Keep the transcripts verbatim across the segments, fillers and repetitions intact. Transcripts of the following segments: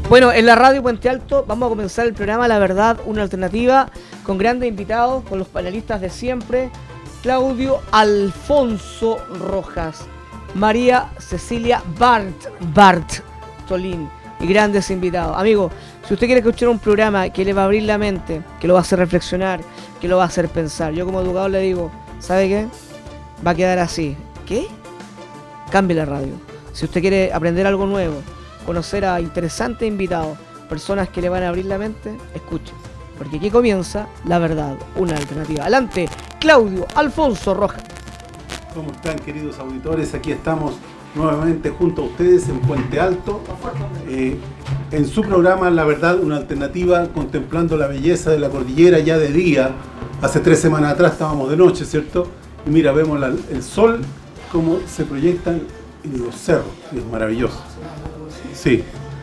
Bueno, en la radio Puente Alto vamos a comenzar el programa La Verdad, una alternativa, con grandes invitados, con los panelistas de siempre, Claudio Alfonso Rojas, María Cecilia Bart, Bart Tolín y grandes invitados. Amigos, si usted quiere escuchar un programa que le va a abrir la mente, que lo va a hacer reflexionar, que lo va a hacer pensar, yo como educador le digo, ¿sabe qué? Va a quedar así. ¿Qué? Cambie la radio. Si usted quiere aprender algo nuevo, conocer a interesantes invitados, personas que le van a abrir la mente, escuche, porque aquí comienza La Verdad, una alternativa. Adelante, Claudio Alfonso Rojas. ¿Cómo están, queridos auditores? Aquí estamos nuevamente junto a ustedes en Puente Alto, eh, en su programa La Verdad, una alternativa, contemplando la belleza de la cordillera ya de día. Hace tres semanas atrás estábamos de noche, ¿cierto? Y mira, vemos la, el sol cómo se proyecta en los cerros, es maravilloso. Sí,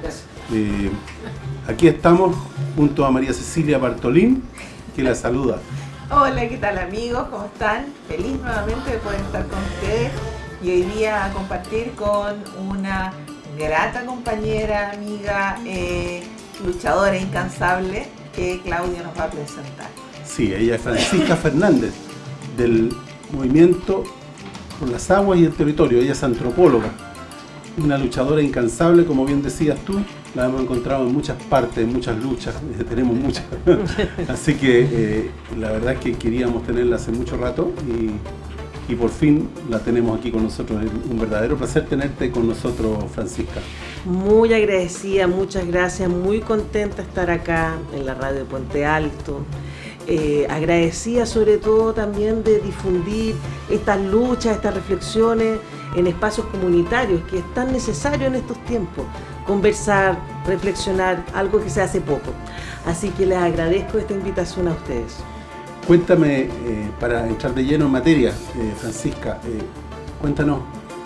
eh, aquí estamos junto a María Cecilia Bartolín, que la saluda. Hola, ¿qué tal, amigos? ¿Cómo están? Feliz nuevamente de poder estar con ustedes y hoy día compartir con una grata compañera, amiga, eh, luchadora incansable que Claudio nos va a presentar. Sí, ella es Francisca Fernández, del movimiento por las aguas y el territorio. Ella es antropóloga, una luchadora incansable, como bien decías tú. La hemos encontrado en muchas partes, en muchas luchas, tenemos muchas. Así que eh, la verdad es que queríamos tenerla hace mucho rato y, y por fin la tenemos aquí con nosotros. Es un verdadero placer tenerte con nosotros, Francisca. Muy agradecida, muchas gracias, muy contenta de estar acá en la radio de Puente Alto. Eh, agradecida sobre todo también de difundir estas luchas, estas reflexiones en espacios comunitarios, que es tan necesario en estos tiempos, conversar, reflexionar, algo que se hace poco. Así que les agradezco esta invitación a ustedes. Cuéntame, eh, para entrar de lleno en materia, eh, Francisca, eh, cuéntanos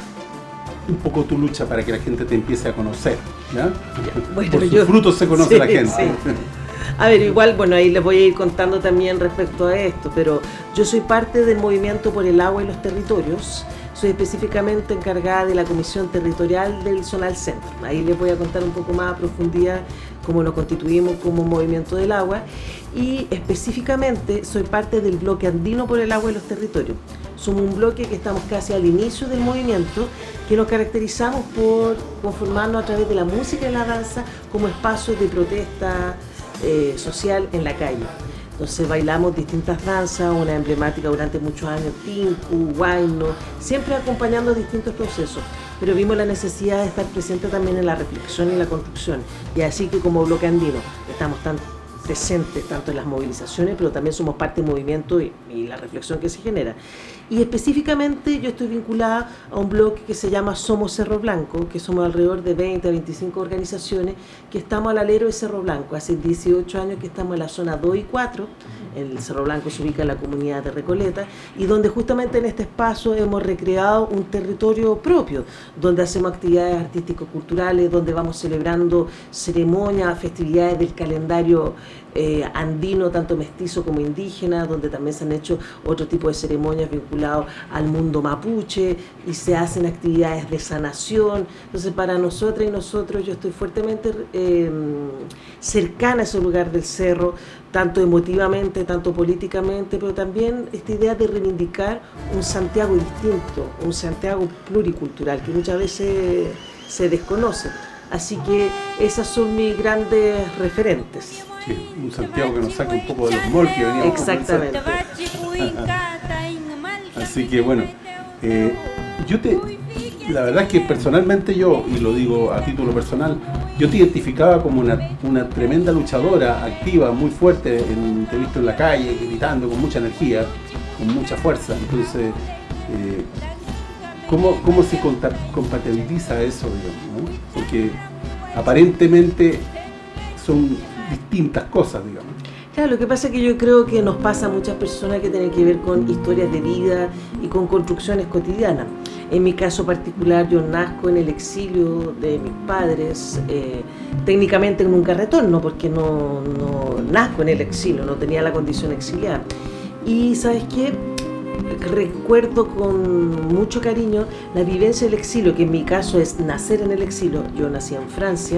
un poco tu lucha para que la gente te empiece a conocer, ¿ya? Bueno, por sus yo, frutos se conoce sí, la gente. Sí. A ver, igual, bueno, ahí les voy a ir contando también respecto a esto, pero yo soy parte del movimiento por el agua y los territorios. Soy específicamente encargada de la Comisión Territorial del Zonal Centro. Ahí les voy a contar un poco más a profundidad cómo nos constituimos como movimiento del agua. Y específicamente soy parte del bloque andino por el agua y los territorios. Somos un bloque que estamos casi al inicio del movimiento, que nos caracterizamos por conformarnos a través de la música y la danza como espacios de protesta eh, social en la calle. Entonces bailamos distintas danzas, una emblemática durante muchos años, tinku, huayno, siempre acompañando distintos procesos, pero vimos la necesidad de estar presente también en la reflexión y la construcción, y así que como bloque andino estamos tan presentes tanto en las movilizaciones, pero también somos parte del movimiento y, y la reflexión que se genera. Y específicamente yo estoy vinculada a un bloque que se llama Somos Cerro Blanco, que somos alrededor de veinte a veinticinco organizaciones que estamos al alero de Cerro Blanco. Hace dieciocho años que estamos en la zona dos y cuatro, el Cerro Blanco se ubica en la comunidad de Recoleta, y donde justamente en este espacio hemos recreado un territorio propio, donde hacemos actividades artístico-culturales, donde vamos celebrando ceremonias, festividades del calendario eh, andino, tanto mestizo como indígena, donde también se han hecho otro tipo de ceremonias vinculadas al mundo mapuche y se hacen actividades de sanación. Entonces para nosotras y nosotros yo estoy fuertemente eh, cercana a ese lugar del cerro, tanto emotivamente, tanto políticamente, pero también esta idea de reivindicar un Santiago distinto, un Santiago pluricultural, que muchas veces se desconoce. Así que esas son mis grandes referentes. Sí, un Santiago que nos saque un poco de los moldes que veníamos. Exactamente. Así que bueno, eh, yo te, la verdad es que personalmente yo, y lo digo a título personal, yo te identificaba como una, una tremenda luchadora, activa, muy fuerte, en, te he visto en la calle, gritando con mucha energía, con mucha fuerza. Entonces, eh, ¿cómo, cómo se compatibiliza eso, digamos, ¿no? Porque aparentemente son distintas cosas, digamos. Claro, lo que pasa es que yo creo que nos pasa a muchas personas que tienen que ver con historias de vida y con construcciones cotidianas. En mi caso particular, yo nazco en el exilio de mis padres, eh, técnicamente nunca retorno porque no, no nazco en el exilio, no tenía la condición exiliada. Y ¿sabes qué? Recuerdo con mucho cariño la vivencia del exilio, que en mi caso es nacer en el exilio. Yo nací en Francia,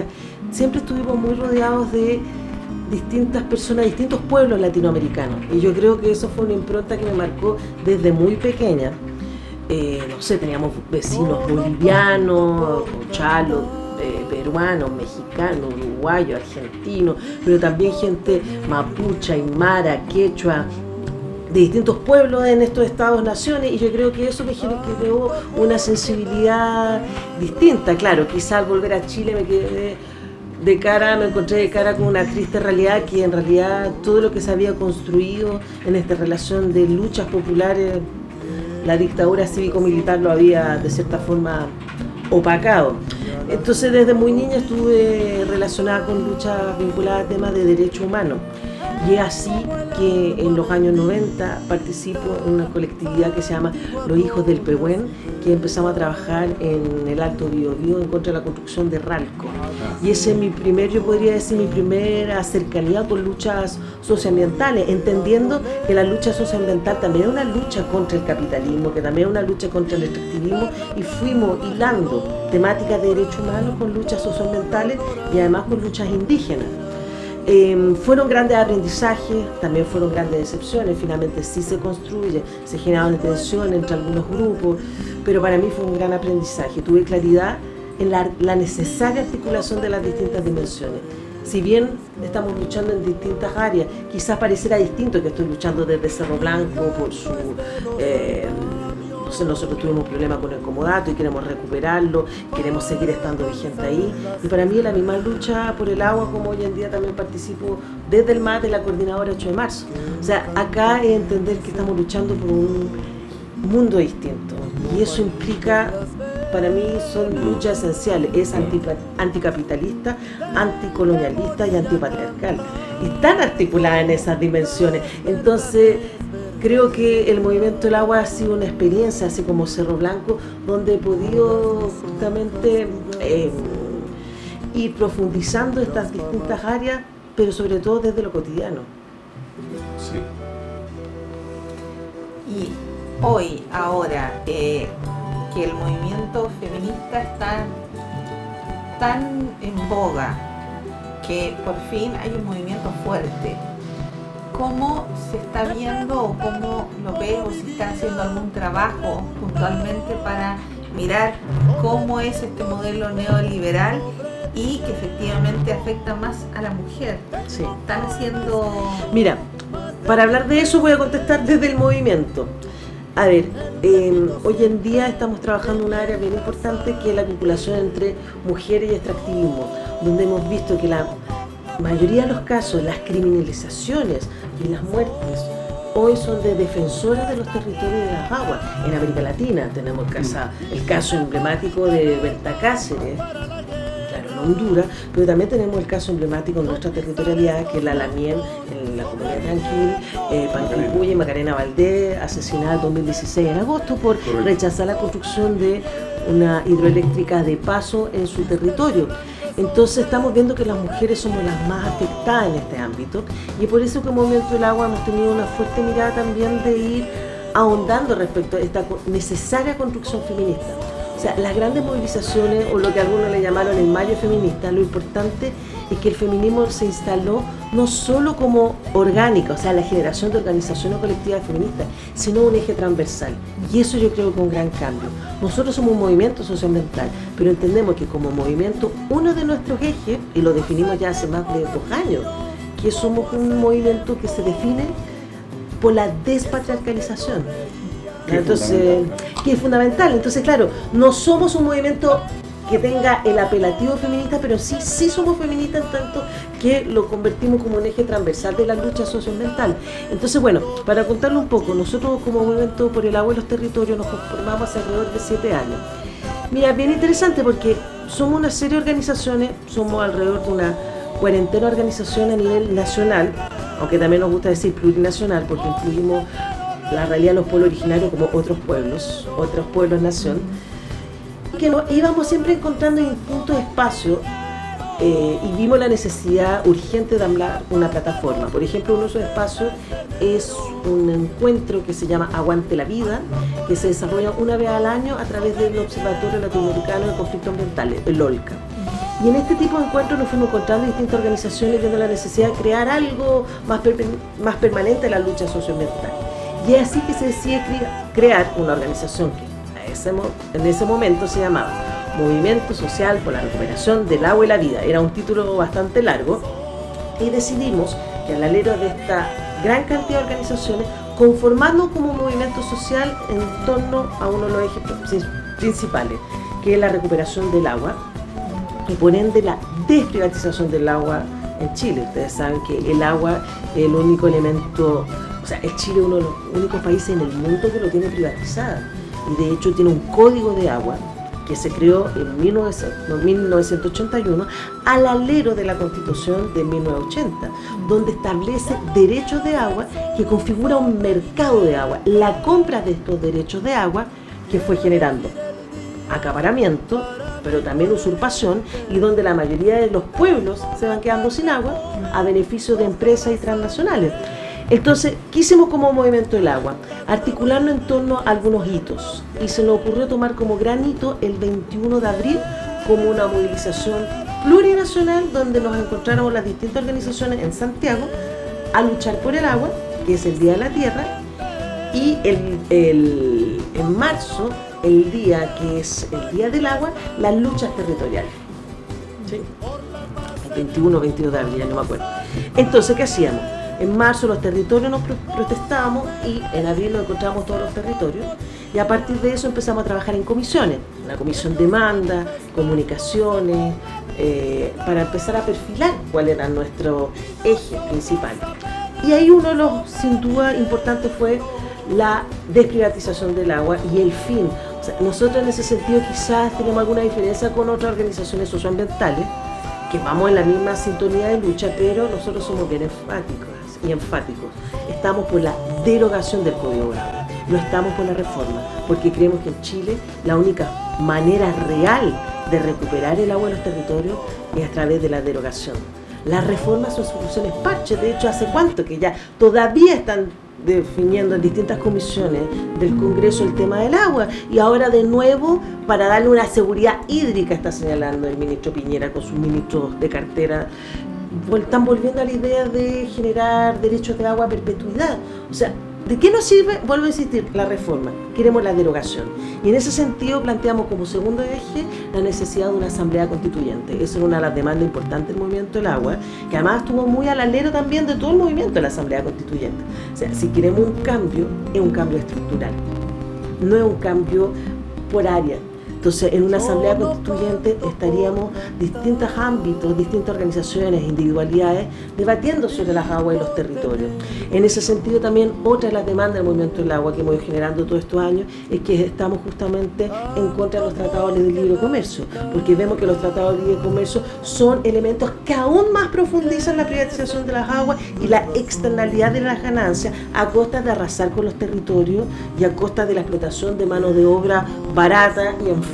siempre estuvimos muy rodeados de distintas personas, distintos pueblos latinoamericanos. Y yo creo que eso fue una impronta que me marcó desde muy pequeña. Eh, no sé, teníamos vecinos bolivianos, chalos, eh, peruanos, mexicanos, uruguayos, argentinos, pero también gente mapuche, aymara, quechua, de distintos pueblos en estos estados-naciones, y yo creo que eso me generó una sensibilidad distinta. Claro, quizá al volver a Chile me quedé de cara, me encontré de cara con una triste realidad, que en realidad todo lo que se había construido en esta relación de luchas populares, la dictadura cívico-militar lo había de cierta forma opacado. Entonces desde muy niña estuve relacionada con luchas vinculadas a temas de derechos humanos. Y es así que en los años noventa participo en una colectividad que se llama Los Hijos del Pehuen, que empezamos a trabajar en el Alto Biobío en contra de la construcción de Ralco. Y ese es mi primer, yo podría decir, mi primera cercanía con luchas socioambientales, entendiendo que la lucha socioambiental también es una lucha contra el capitalismo, que también es una lucha contra el extractivismo, y fuimos hilando temáticas de derechos humanos con luchas socioambientales y además con luchas indígenas. Eh, fueron grandes aprendizajes, también fueron grandes decepciones. Finalmente sí se construye, se generaron tensiones entre algunos grupos, pero para mí fue un gran aprendizaje. Tuve claridad en la, la necesaria articulación de las distintas dimensiones. Si bien estamos luchando en distintas áreas, quizás pareciera distinto que estoy luchando desde Cerro Blanco por su... Eh, nosotros tuvimos un problema con el comodato y queremos recuperarlo, queremos seguir estando vigente ahí, y para mí es la misma lucha por el agua, como hoy en día también participo desde el M A T de la coordinadora ocho de marzo. O sea, acá es entender que estamos luchando por un mundo distinto, y eso implica, para mí son luchas esenciales, es anticapitalista, anticolonialista y antipatriarcal, y están articuladas en esas dimensiones. Entonces creo que el movimiento del agua ha sido una experiencia, así como Cerro Blanco, donde he podido justamente eh, ir profundizando estas distintas áreas, pero sobre todo desde lo cotidiano. Sí. Y hoy, ahora, eh, que el movimiento feminista está tan en boga, que por fin hay un movimiento fuerte, ¿cómo se está viendo o cómo lo ves, o si están haciendo algún trabajo puntualmente para mirar cómo es este modelo neoliberal y que efectivamente afecta más a la mujer? Sí. Están haciendo... Mira, para hablar de eso voy a contestar desde el movimiento. A ver, eh, hoy en día estamos trabajando en un área bien importante, que es la vinculación entre mujeres y extractivismo, donde hemos visto que la mayoría de los casos, las criminalizaciones y las muertes hoy son de defensores de los territorios y de las aguas. En América Latina tenemos el caso, el caso emblemático de Berta Cáceres, claro, en Honduras, pero también tenemos el caso emblemático en nuestra territorialidad, que es la Lamien, en la comunidad de Tranquil, eh, Pancalpuya y Macarena Valdés, asesinada en dos mil dieciséis en agosto por rechazar la construcción de una hidroeléctrica de paso en su territorio. Entonces estamos viendo que las mujeres somos las más afectadas en este ámbito, y por eso que en Movimiento del Agua hemos tenido una fuerte mirada también de ir ahondando respecto a esta necesaria construcción feminista. O sea, las grandes movilizaciones, o lo que algunos le llamaron el mayo feminista, lo importante es que el feminismo se instaló no solo como orgánica, o sea, la generación de organizaciones colectivas feministas, sino un eje transversal. Y eso yo creo que es un gran cambio. Nosotros somos un movimiento socioambiental, pero entendemos que como movimiento, uno de nuestros ejes, y lo definimos ya hace más de dos años, que somos un movimiento que se define por la despatriarcalización. Entonces, que es fundamental. Entonces, claro, no somos un movimiento que tenga el apelativo feminista, pero sí, sí somos feministas en tanto que lo convertimos como un eje transversal de la lucha socioambiental. Entonces, bueno, para contarlo un poco, nosotros como Movimiento por el Agua y los Territorios nos conformamos hace alrededor de siete años. Mira, bien interesante porque somos una serie de organizaciones, somos alrededor de una cuarentena de organizaciones a nivel nacional, aunque también nos gusta decir plurinacional, porque incluimos la realidad de los pueblos originarios como otros pueblos, otros pueblos-nación, que nos íbamos siempre encontrando en distintos espacios eh, y vimos la necesidad urgente de hablar una plataforma. Por ejemplo, uno de esos espacios es un encuentro que se llama Aguante la Vida, que se desarrolla una vez al año a través del Observatorio Latinoamericano de Conflictos Ambientales, el O L C A. Y en este tipo de encuentros nos fuimos encontrando distintas organizaciones viendo la necesidad de crear algo más, per más permanente en la lucha socioambiental. Y es así que se decide cre crear una organización que a ese en ese momento se llamaba Movimiento Social por la Recuperación del Agua y la Vida. Era un título bastante largo y decidimos que al alero de esta gran cantidad de organizaciones conformarnos como movimiento social en torno a uno de los ejes principales, que es la recuperación del agua y por ende la desprivatización del agua en Chile. Ustedes saben que el agua es el único elemento, o sea, es Chile uno de los únicos países en el mundo que lo tiene privatizada y de hecho tiene un código de agua que se creó en mil novecientos ochenta y uno al alero de la Constitución de mil novecientos ochenta, donde establece derechos de agua que configura un mercado de agua, la compra de estos derechos de agua que fue generando acaparamiento, pero también usurpación, y donde la mayoría de los pueblos se van quedando sin agua a beneficio de empresas y transnacionales. Entonces, ¿qué hicimos como Movimiento del Agua? Articularnos en torno a algunos hitos, y se nos ocurrió tomar como gran hito el veintiuno de abril como una movilización plurinacional donde nos encontráramos las distintas organizaciones en Santiago a luchar por el agua, que es el Día de la Tierra, y el, el, en marzo, el día que es el Día del Agua, las luchas territoriales. ¿Sí? El veintiuno o veintidós de abril, ya no me acuerdo. Entonces, ¿qué hacíamos? En marzo los territorios nos protestábamos y en abril nos encontrábamos todos los territorios y a partir de eso empezamos a trabajar en comisiones, la comisión demanda, comunicaciones, eh, para empezar a perfilar cuál era nuestro eje principal. Y ahí uno de los, sin duda, importantes fue la desprivatización del agua y el fin. O sea, nosotros en ese sentido quizás tenemos alguna diferencia con otras organizaciones socioambientales, que vamos en la misma sintonía de lucha, pero nosotros somos bien enfáticos y enfáticos. Estamos por la derogación del Código del Agua, no estamos por la reforma, porque creemos que en Chile la única manera real de recuperar el agua en los territorios es a través de la derogación. Las reformas son soluciones parches, de hecho, ¿hace cuánto que ya todavía están definiendo en distintas comisiones del Congreso el tema del agua? Y ahora de nuevo, para darle una seguridad hídrica, está señalando el ministro Piñera con sus ministros de cartera, están volviendo a la idea de generar derechos de agua a perpetuidad. O sea, ¿de qué nos sirve? Vuelvo a insistir, la reforma. Queremos la derogación. Y en ese sentido planteamos como segundo eje la necesidad de una asamblea constituyente. Esa es una de las demandas importantes del Movimiento del Agua, que además estuvo muy al alero también de todo el movimiento de la asamblea constituyente. O sea, si queremos un cambio, es un cambio estructural, no es un cambio por área. Entonces, en una asamblea constituyente estaríamos distintos ámbitos, distintas organizaciones, individualidades, debatiendo sobre las aguas y los territorios. En ese sentido también, otra de las demandas del Movimiento del Agua que hemos ido generando todos estos años es que estamos justamente en contra de los tratados de libre comercio, porque vemos que los tratados de libre comercio son elementos que aún más profundizan la privatización de las aguas y la externalidad de las ganancias a costa de arrasar con los territorios y a costa de la explotación de mano de obra barata y enferma.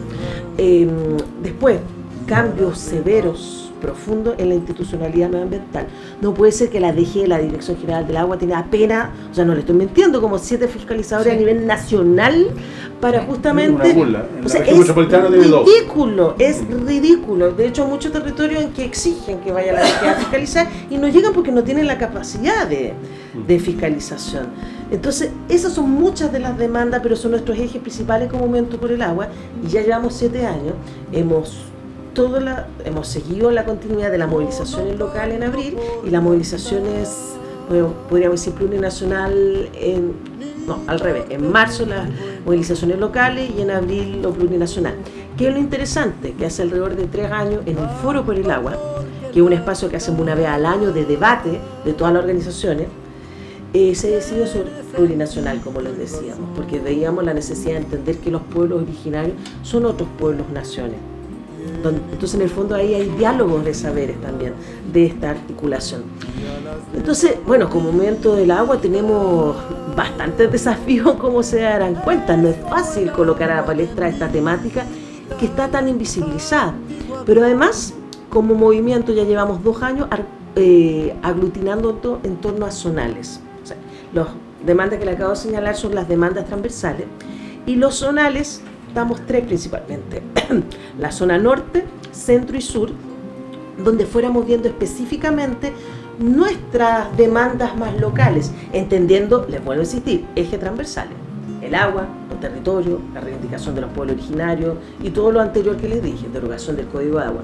Eh, después, cambios severos, profundos en la institucionalidad medioambiental. No puede ser que la D G, la Dirección General del Agua, tenga apenas, o sea, no le estoy mintiendo, como siete fiscalizadores sí. a nivel nacional para justamente... Una burla. En o sea, la región metropolitana tiene dos. Ridículo, es ridículo. De hecho, muchos territorios en que exigen que vaya la D G a fiscalizar y no llegan porque no tienen la capacidad de, de fiscalización. Entonces, esas son muchas de las demandas, pero son nuestros ejes principales como Movimiento por el Agua, y ya llevamos siete años, hemos, todo la, hemos seguido la continuidad de las movilizaciones locales en abril, y las movilizaciones, bueno, podríamos decir plurinacional, en, no, al revés, en marzo las movilizaciones locales y en abril lo plurinacional. ¿Qué es lo interesante? Que hace alrededor de tres años, en un foro por el agua, que es un espacio que hacemos una vez al año de debate de todas las organizaciones, Eh, se decidió sobre plurinacional, como les decíamos, porque veíamos la necesidad de entender que los pueblos originarios son otros pueblos naciones. Entonces, en el fondo, ahí hay diálogos de saberes también, de esta articulación. Entonces, bueno, como Movimiento del Agua tenemos bastantes desafíos, como se darán cuenta. No es fácil colocar a la palestra esta temática que está tan invisibilizada. Pero además, como movimiento ya llevamos dos años eh, aglutinando todo en torno a zonales. Las demandas que le acabo de señalar son las demandas transversales y los zonales, damos tres principalmente. La zona norte, centro y sur, donde fuéramos viendo específicamente nuestras demandas más locales, entendiendo, les vuelvo a insistir, ejes transversales: el agua, los territorios, la reivindicación de los pueblos originarios y todo lo anterior que les dije, derogación del Código de Agua.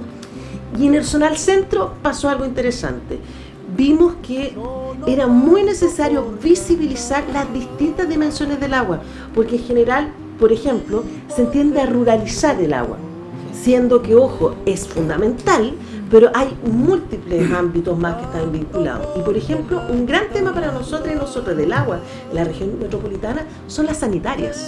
Y en el zonal centro pasó algo interesante. Vimos que era muy necesario visibilizar las distintas dimensiones del agua, porque en general, por ejemplo, se tiende a ruralizar el agua, siendo que, ojo, es fundamental, pero hay múltiples ámbitos más que están vinculados. Y, por ejemplo, un gran tema para nosotros y nosotros del agua en la región metropolitana son las sanitarias.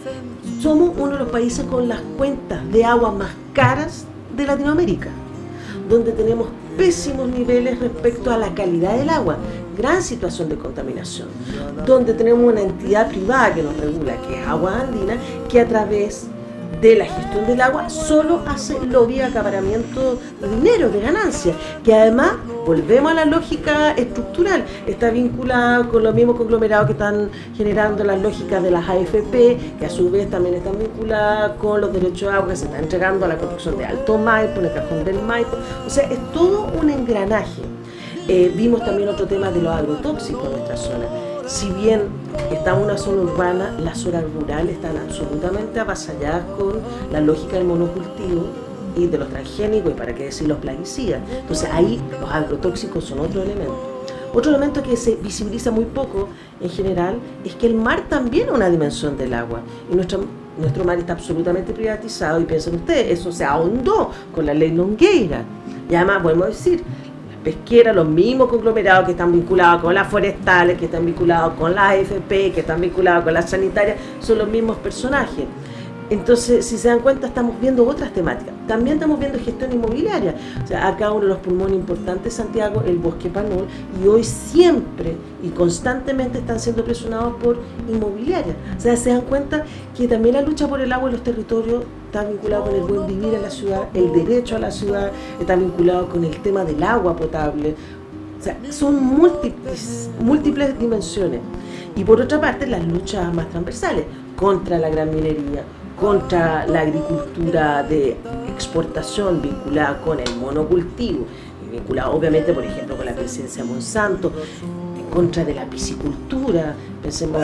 Somos uno de los países con las cuentas de agua más caras de Latinoamérica, donde tenemos pésimos niveles respecto a la calidad del agua, gran situación de contaminación, donde tenemos una entidad privada que nos regula, que es Aguas Andinas, que a través de la gestión del agua solo hace lobby y acaparamiento de dinero, de ganancias, que además, volvemos a la lógica estructural, está vinculada con los mismos conglomerados que están generando las lógicas de las A F P, que a su vez también están vinculadas con los derechos de agua que se están entregando a la construcción de Alto Maipo, en el cajón del Maipo. O sea, es todo un engranaje. Eh, vimos también otro tema de los agrotóxicos en nuestra zona. Si bien estamos en una zona urbana, las zonas rurales están absolutamente avasalladas con la lógica del monocultivo y de los transgénicos, y para qué decir los plaguicidas. Entonces ahí los agrotóxicos son otro elemento. Otro elemento que se visibiliza muy poco en general es que el mar también es una dimensión del agua, y nuestro, nuestro mar está absolutamente privatizado, y piensen ustedes, eso se ahondó con la ley Longueira. Y además, podemos decir, pesquera, los mismos conglomerados que están vinculados con las forestales, que están vinculados con las A F P, que están vinculados con las sanitarias, son los mismos personajes. Entonces, si se dan cuenta, estamos viendo otras temáticas. También estamos viendo gestión inmobiliaria. O sea, acá uno de los pulmones importantes de Santiago, el Bosque Panol, y hoy siempre y constantemente están siendo presionados por inmobiliarias. O sea, se dan cuenta que también la lucha por el agua en los territorios está vinculado con el buen vivir en la ciudad, el derecho a la ciudad, está vinculado con el tema del agua potable. O sea, son múltiples, múltiples dimensiones. Y por otra parte, las luchas más transversales contra la gran minería, contra la agricultura de exportación vinculada con el monocultivo, vinculada obviamente, por ejemplo, con la presencia de Monsanto, en contra de la piscicultura. Pensemos,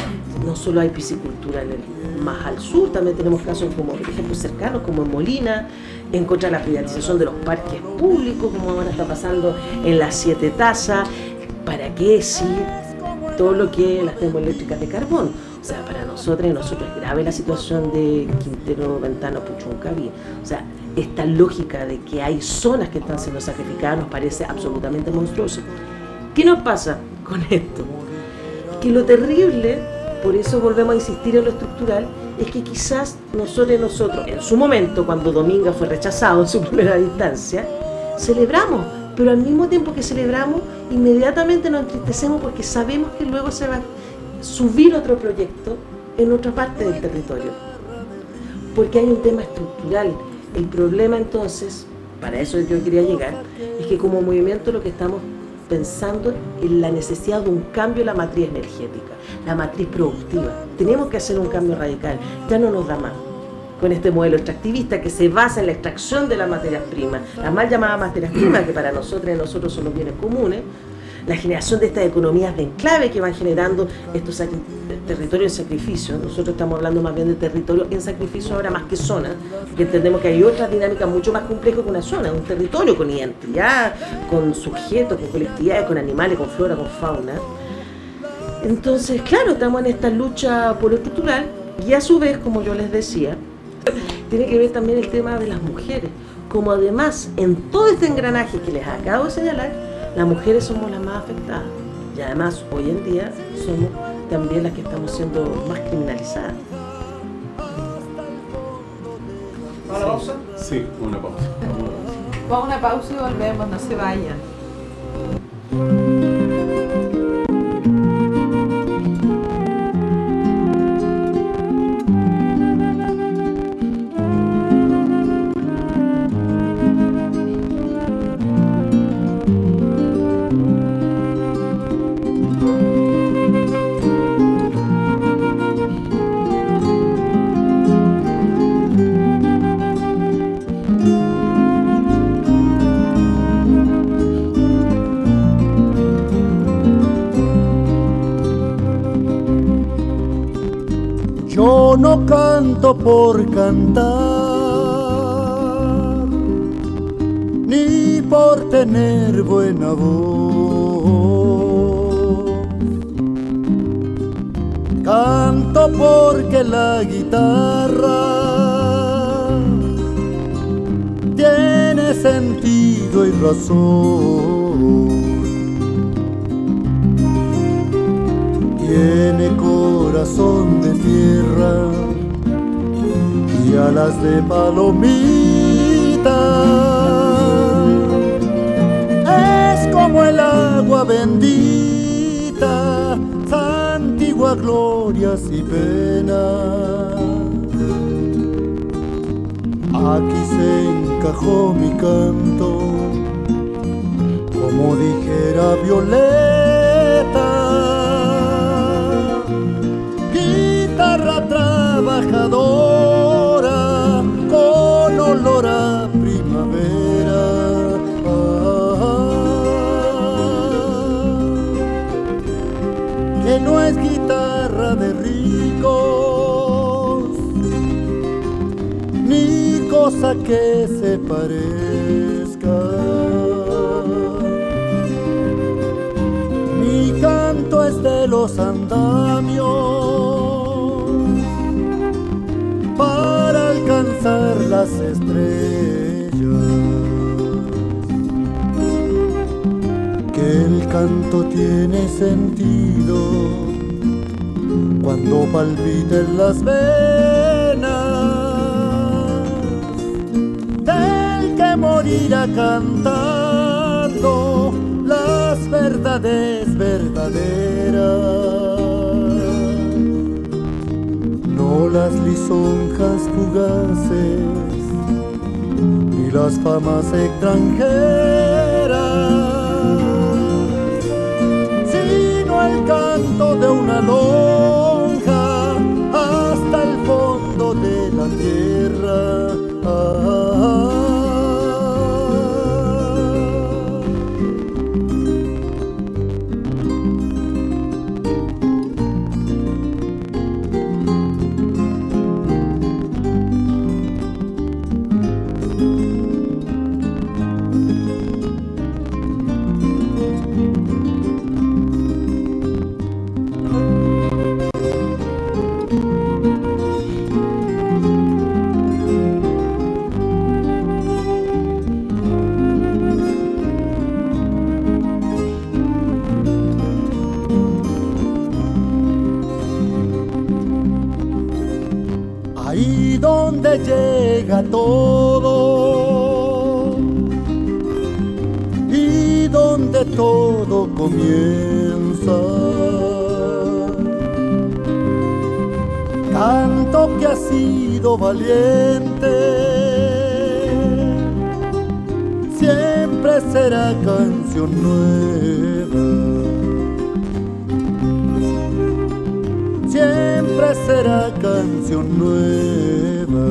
no solo hay piscicultura en el, más al sur, también tenemos casos como, por ejemplo, cercanos, como en Molina, en contra de la privatización de los parques públicos, como ahora está pasando en las Siete Tazas. ¿Para qué sí todo lo que es las termoeléctricas de carbón? O sea, para nosotros, y nosotros es grave la situación de Quintero, Ventana, Puchuncaví. O sea, esta lógica de que hay zonas que están siendo sacrificadas nos parece absolutamente monstruoso. ¿Qué nos pasa con esto? Que lo terrible, por eso volvemos a insistir en lo estructural, es que quizás nosotros, nosotros, en su momento, cuando Dominga fue rechazado en su primera instancia, celebramos, pero al mismo tiempo que celebramos, inmediatamente nos entristecemos porque sabemos que luego se va a subir otro proyecto en otra parte del territorio, porque hay un tema estructural. El problema entonces, para eso yo quería llegar, es que como movimiento lo que estamos pensando es la necesidad de un cambio en la matriz energética, la matriz productiva. Tenemos que hacer un cambio radical, ya no nos da más con este modelo extractivista que se basa en la extracción de las materias primas, las mal llamadas materias primas, que para nosotros y nosotros son los bienes comunes, la generación de estas economías de enclave que van generando estos territorios en sacrificio. Nosotros estamos hablando más bien de territorio en sacrificio ahora más que zona, porque entendemos que hay otras dinámicas mucho más complejas que una zona, un territorio con identidad, con sujetos, con colectividades, con animales, con flora, con fauna. Entonces, claro, estamos en esta lucha por lo estructural y a su vez, como yo les decía, tiene que ver también el tema de las mujeres, como además en todo este engranaje que les acabo de señalar, las mujeres somos las más afectadas y además hoy en día somos también las que estamos siendo más criminalizadas. ¿Vamos a la pausa? Sí, una pausa. Vamos a una pausa y volvemos, no se vayan. no canto por cantar, ni por tener buena voz. Canto porque la guitarra tiene sentido y razón. Tiene corazón de tierra y alas de palomita. Es como el agua bendita, antigua glorias y penas. Aquí se encajó mi canto, como dijera Violeta. Guitarra trabajadora con olor a primavera. Que no es guitarra de ricos, ni cosa que se parezca. Mi canto es de los andamios para alcanzar las estrellas. Que el canto tiene sentido cuando palpiten las venas del que morirá cantando las verdades verdaderas, no las lisonjas fugaces ni las famas extranjeras, el canto de una lonja hasta el fondo de la tierra. Ah, ahí donde llega todo y donde todo comienza. Canto que ha sido valiente, siempre será canción nueva. Siempre será canción nueva.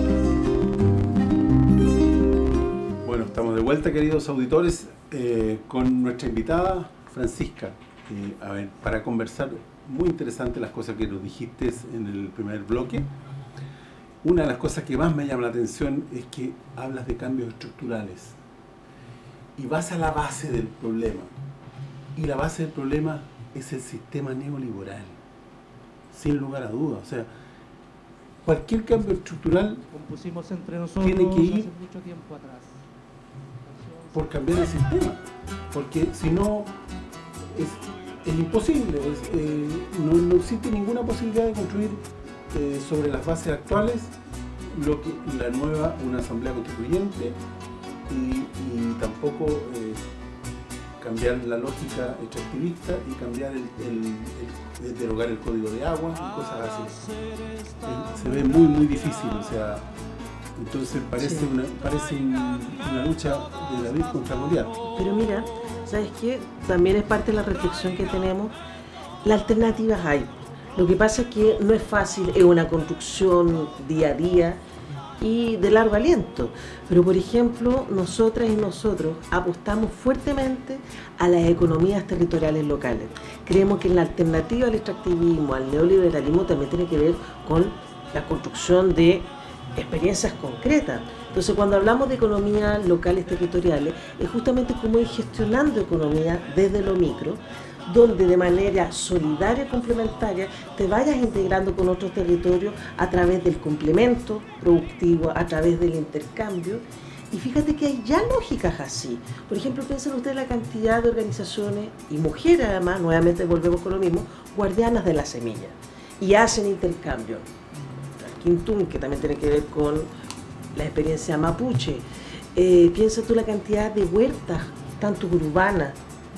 Bueno, estamos de vuelta, queridos auditores, eh, con nuestra invitada Francisca, eh, a ver, para conversar. Muy interesante las cosas que nos dijiste en el primer bloque. Una de las cosas que más me llama la atención es que hablas de cambios estructurales y vas a la base del problema, y la base del problema es el sistema neoliberal, sin lugar a dudas. O sea, cualquier cambio estructural compusimos entre nosotros tiene que ir hace mucho tiempo atrás por cambiar el sistema, porque si no es, es imposible, es, eh, no, no existe ninguna posibilidad de construir eh, sobre las bases actuales lo que la nueva, una asamblea constituyente, y, y tampoco eh, cambiar la lógica extractivista y cambiar el, el, el, el derogar el código de agua y cosas así. Eh, se ve muy muy difícil, o sea, entonces parece sí. una parece un, una lucha de David contra Goliat. Pero mira, ¿sabes qué? También es parte de la reflexión que tenemos. Las alternativas hay. Lo que pasa es que no es fácil, es una construcción día a día y de largo aliento. Pero, por ejemplo, nosotras y nosotros apostamos fuertemente a las economías territoriales locales. Creemos que la alternativa al extractivismo, al neoliberalismo, también tiene que ver con la construcción de experiencias concretas. Entonces, cuando hablamos de economías locales territoriales, es justamente cómo ir gestionando economía desde lo micro, donde de manera solidaria y complementaria te vayas integrando con otros territorios a través del complemento productivo, a través del intercambio. Y fíjate que hay ya lógicas así. Por ejemplo, piensen ustedes la cantidad de organizaciones, y mujeres además, nuevamente volvemos con lo mismo, guardianas de la semilla, y hacen intercambio. Quintún, que también tiene que ver con la experiencia mapuche. Eh, piensa tú la cantidad de huertas, tanto urbanas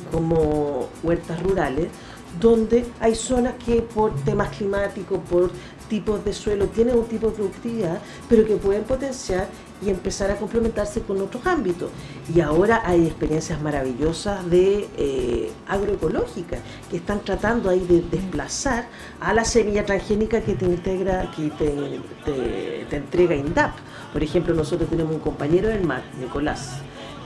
como huertas rurales, donde hay zonas que por temas climáticos, por tipos de suelo, tienen un tipo de productividad, pero que pueden potenciar y empezar a complementarse con otros ámbitos. Y ahora hay experiencias maravillosas de eh, agroecológicas que están tratando ahí de desplazar a la semilla transgénica que te integra, que te, te, te entrega INDAP. Por ejemplo, nosotros tenemos un compañero del mar, Nicolás,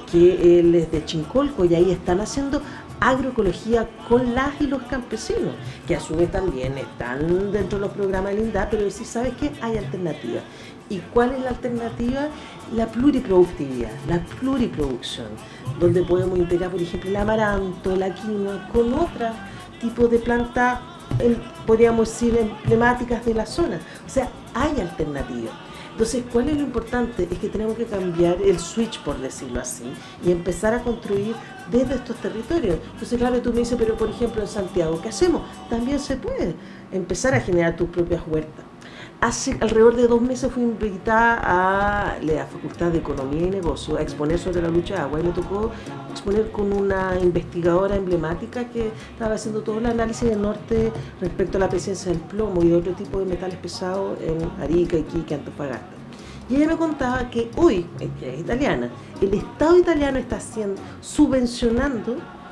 que él es de Chincolco, y ahí están haciendo agroecología con las y los campesinos, que a su vez también están dentro de los programas del INDAP, pero sí, ¿sabes qué? Hay alternativas. ¿Y cuál es la alternativa? La pluriproductividad, la pluriproducción, donde podemos integrar, por ejemplo, el amaranto, la quinoa, con otros tipos de plantas, podríamos decir, emblemáticas de la zona. O sea, hay alternativas. Entonces, ¿cuál es lo importante? Es que tenemos que cambiar el switch, por decirlo así, y empezar a construir desde estos territorios. Entonces, claro, tú me dices, pero por ejemplo en Santiago, ¿qué hacemos? También se puede empezar a generar tus propias huertas. Hace alrededor de dos meses fui invitada a la Facultad de Economía y Negocios a exponer sobre la lucha de agua, y me tocó exponer con una investigadora emblemática que estaba haciendo todo el análisis del norte respecto a la presencia del plomo y de otro tipo de metales pesados en Arica, Iquique, Antofagasta. Y ella me contaba que hoy, que es italiana, el Estado italiano está haciendo, subvencionando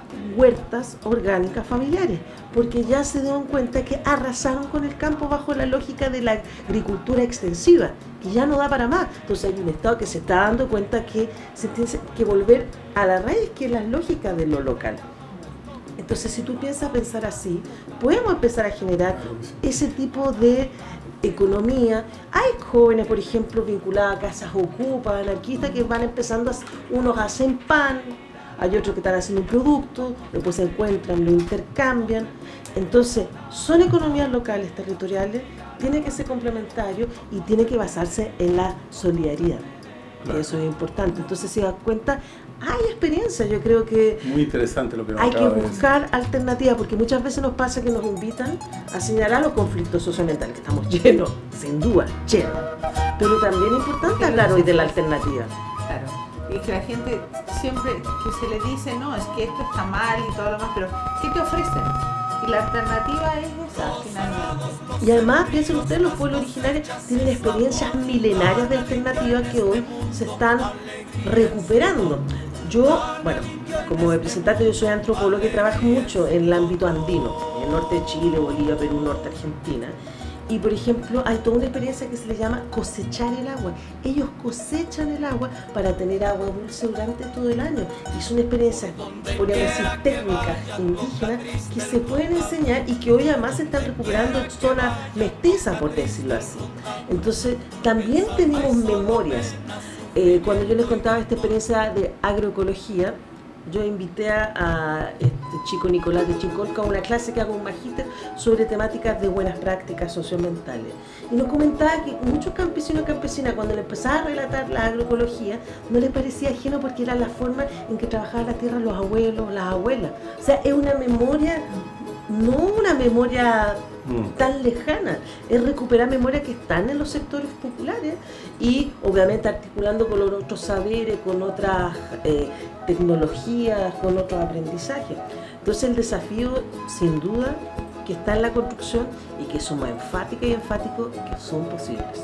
huertas orgánicas familiares, porque ya se dieron cuenta que arrasaron con el campo bajo la lógica de la agricultura extensiva, que ya no da para más. Entonces hay un Estado que se está dando cuenta que se tiene que volver a la raíz, que es la lógica de lo local. Entonces, si tú piensas pensar así, podemos empezar a generar ese tipo de economía. Hay jóvenes, por ejemplo, vinculados a casas ocupas, anarquistas, que van empezando, a, unos hacen pan, hay otros que están haciendo un producto, después se encuentran, lo intercambian. Entonces, son economías locales, territoriales, tiene que ser complementario y tiene que basarse en la solidaridad. Claro. Eso es importante. Entonces, si das cuenta, hay experiencia. Yo creo que muy interesante lo que nos hay que acaba de buscar decir. Alternativas, porque muchas veces nos pasa que nos invitan a señalar los conflictos socioambientales, que estamos llenos, sin duda, llenos. Pero también es importante hablar hoy de la alternativa. Claro. Y que la gente siempre que se le dice, no, es que esto está mal y todo lo demás, pero ¿qué te ofrecen? Y la alternativa es esa, finalmente. Y además, piensen ustedes, los pueblos originarios tienen experiencias milenarias de alternativas que hoy se están recuperando. Yo, bueno, como representante, yo soy antropólogo que trabajo mucho en el ámbito andino, en el norte de Chile, Bolivia, Perú, norte de Argentina. Y, por ejemplo, hay toda una experiencia que se le llama cosechar el agua. Ellos cosechan el agua para tener agua dulce durante todo el año. Y son experiencias, podríamos decir, técnicas indígenas que se pueden enseñar y que hoy además se están recuperando en zonas mestizas, por decirlo así. Entonces, también tenemos memorias. Eh, cuando yo les contaba esta experiencia de agroecología, yo invité a, a este chico Nicolás de Chincolco a una clase que hago un magíster sobre temáticas de buenas prácticas socioambientales. Y nos comentaba que muchos campesinos y campesinas, cuando le empezaba a relatar la agroecología, no les parecía ajeno porque era la forma en que trabajaban la tierra los abuelos, las abuelas. O sea, es una memoria, no una memoria tan lejana, es recuperar memorias que están en los sectores populares y obviamente articulando con los otros saberes, con otras eh, tecnologías, con otros aprendizajes. Entonces el desafío, sin duda, que está en la construcción y que somos enfáticas y enfáticos que son posibles.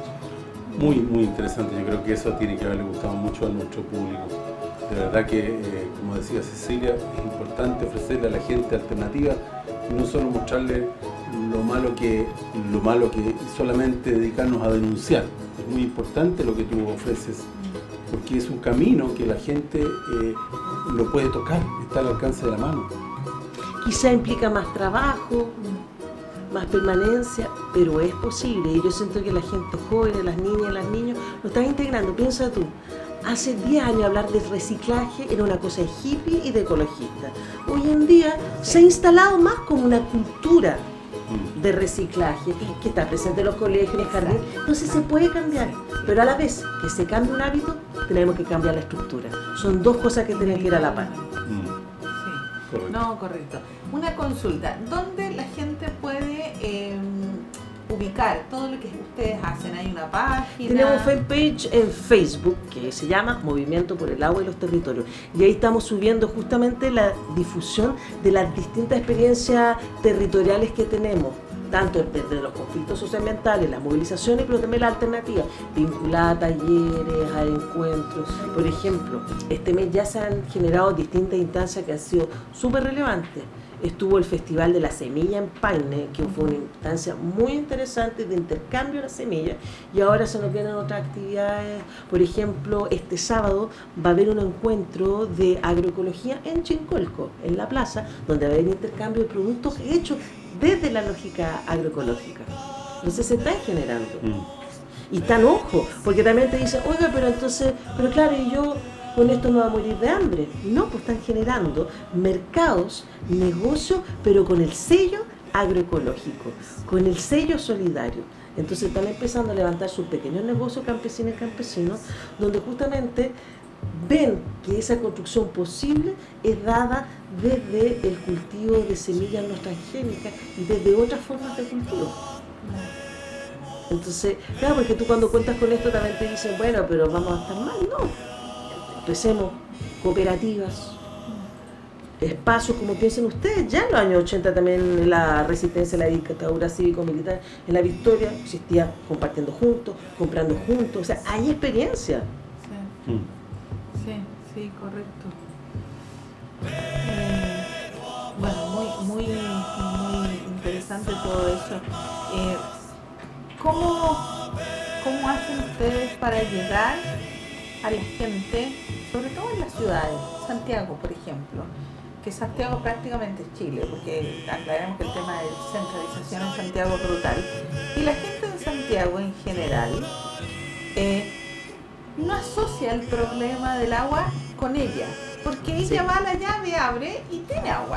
Muy, muy interesante. Yo creo que eso tiene que haberle gustado mucho a nuestro público. De verdad que, eh, como decía Cecilia, es importante ofrecerle a la gente alternativas y no solo mostrarle lo malo que lo malo que solamente dedicarnos a denunciar. Es muy importante lo que tú ofreces, porque es un camino que la gente eh, lo puede tocar, está al alcance de la mano. Quizá implica más trabajo, más permanencia, pero es posible. Y yo siento que la gente joven, las niñas, los niños, lo están integrando. Piensa tú, hace diez años hablar de reciclaje era una cosa de hippie y de ecologista. Hoy en día se ha instalado más como una cultura de reciclaje que está presente en los colegios, en los jardines. Entonces se puede cambiar, pero a la vez que se cambie un hábito, tenemos que cambiar la estructura. Son dos cosas que tienen que ir a la par. Sí, correcto. No, correcto. Una consulta, ¿dónde la gente puede eh, ubicar todo lo que ustedes hacen? ¿Hay una página? Tenemos fanpage en Facebook que se llama Movimiento por el Agua y los Territorios, y ahí estamos subiendo justamente la difusión de las distintas experiencias territoriales que tenemos, tanto desde los conflictos socioambientales, las movilizaciones, pero también las alternativas, vinculadas a talleres, a encuentros. Por ejemplo, este mes ya se han generado distintas instancias que han sido súper relevantes. Estuvo el Festival de la Semilla en Paine, que fue una instancia muy interesante de intercambio de las semillas, y ahora se nos vienen otras actividades. Por ejemplo, este sábado va a haber un encuentro de agroecología en Chincolco, en la plaza, donde va a haber intercambio de productos hechos desde la lógica agroecológica. Entonces se están generando. Mm. Y tan ojo, porque también te dicen, oiga, pero entonces, pero claro, y yo con esto no va a morir de hambre. No, pues están generando mercados, negocios, pero con el sello agroecológico, con el sello solidario. Entonces están empezando a levantar sus pequeños negocios campesinos y campesinos, donde justamente ven que esa construcción posible es dada desde el cultivo de semillas no transgénicas y desde otras formas de cultivo. Entonces, claro, porque tú cuando cuentas con esto también te dicen, bueno, pero vamos a estar mal. No. Empecemos cooperativas, espacios como piensen ustedes. Ya en los años ochenta también la resistencia a la dictadura cívico-militar en la Victoria existía compartiendo juntos, comprando juntos, o sea, hay experiencia. Sí, mm. sí, sí, correcto. Eh, bueno, muy, muy, muy interesante todo eso. Eh, ¿cómo, ¿Cómo hacen ustedes para llegar a la gente, sobre todo en las ciudades? Santiago, por ejemplo, que Santiago prácticamente es Chile, porque aclaremos que el tema de centralización en Santiago es brutal, y la gente en Santiago en general eh, no asocia el problema del agua con ella, porque ella sí va a la llave, abre y tiene agua,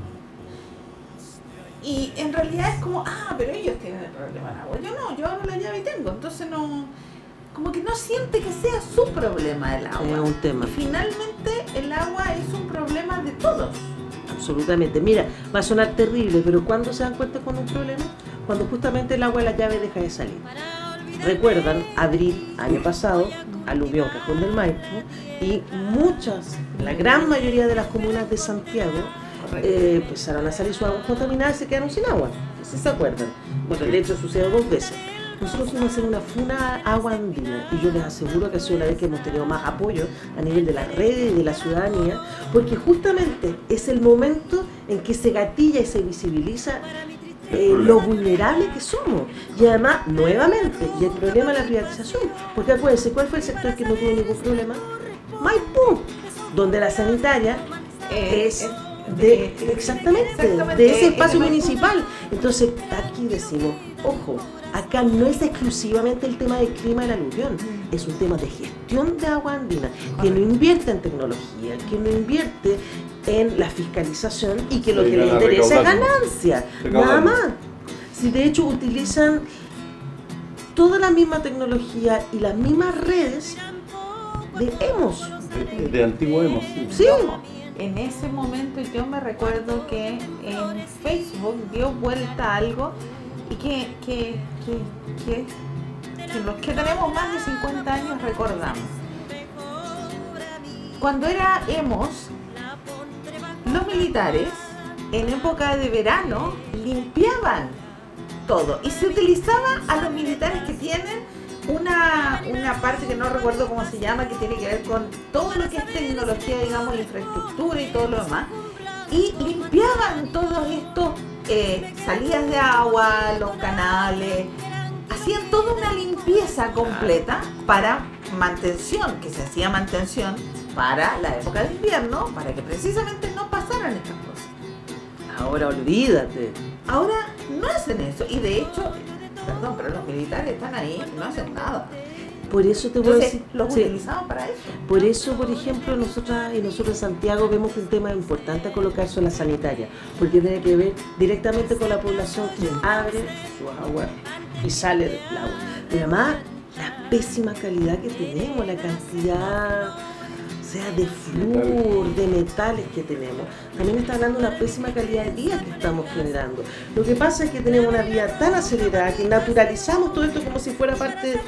y en realidad es como, ah, pero ellos tienen el problema del agua, yo no, yo abro la llave y tengo, entonces no, como que no siente que sea su problema el agua. Es un tema. Y finalmente el agua es un problema de todos. Absolutamente. Mira, va a sonar terrible, pero ¿cuándo se dan cuenta con un problema? Cuando justamente el agua de la llave deja de salir. Recuerdan, abril, año pasado, aluvión Cajón del Maipo, y muchas, la gran mayoría de las comunas de Santiago eh, empezaron a salir su agua contaminada y se quedaron sin agua. ¿Sí se acuerdan? Bueno, el hecho sucedió dos veces. Nosotros fuimos a hacer una funa agua andina y yo les aseguro que ha sido la vez que hemos tenido más apoyo a nivel de las redes y de la ciudadanía, porque justamente es el momento en que se gatilla y se visibiliza eh, lo vulnerables que somos. Y además, nuevamente, y el problema de la privatización, porque acuérdense, ¿cuál fue el sector que no tuvo ningún problema? Maipú, donde la sanitaria eh, es... es De, exactamente, exactamente, de ese espacio municipal. Entonces, aquí decimos, ojo, acá no es exclusivamente el tema del clima y la aluvión, es un tema de gestión de agua andina, que no invierte en tecnología, que no invierte en la fiscalización y que lo que le interesa es ganancia, nada más. Si de hecho utilizan toda la misma tecnología y las mismas redes de Emos. De, de antiguo Emos. Sí. Sí. En ese momento yo me recuerdo que en Facebook dio vuelta algo y que, que, que, que, que los que tenemos más de cincuenta años recordamos. Cuando era Emos, los militares en época de verano limpiaban todo y se utilizaba a los militares que tienen Una, una parte que no recuerdo cómo se llama, que tiene que ver con todo lo que es tecnología, digamos, infraestructura y todo lo demás, y limpiaban todos estos eh, salidas de agua, los canales, hacían toda una limpieza completa para mantención, que se hacía mantención para la época de invierno, para que precisamente no pasaran estas cosas. Ahora olvídate. Ahora no hacen eso y de hecho, perdón, pero los militares están ahí, no hacen nada. Por eso te voy a Entonces, decir, los sí. utilizaban para eso. Por eso, por ejemplo, nosotras y nosotros en Santiago vemos que un tema importante a colocar son las sanitarias, porque tiene que ver directamente con la población que abre su agua y sale del agua. Pero además, la pésima calidad que tenemos, la cantidad, o sea, de flúor, de metales que tenemos, también está hablando de una pésima calidad de vida que estamos generando. Lo que pasa es que tenemos una vida tan acelerada que naturalizamos todo esto como si fuera parte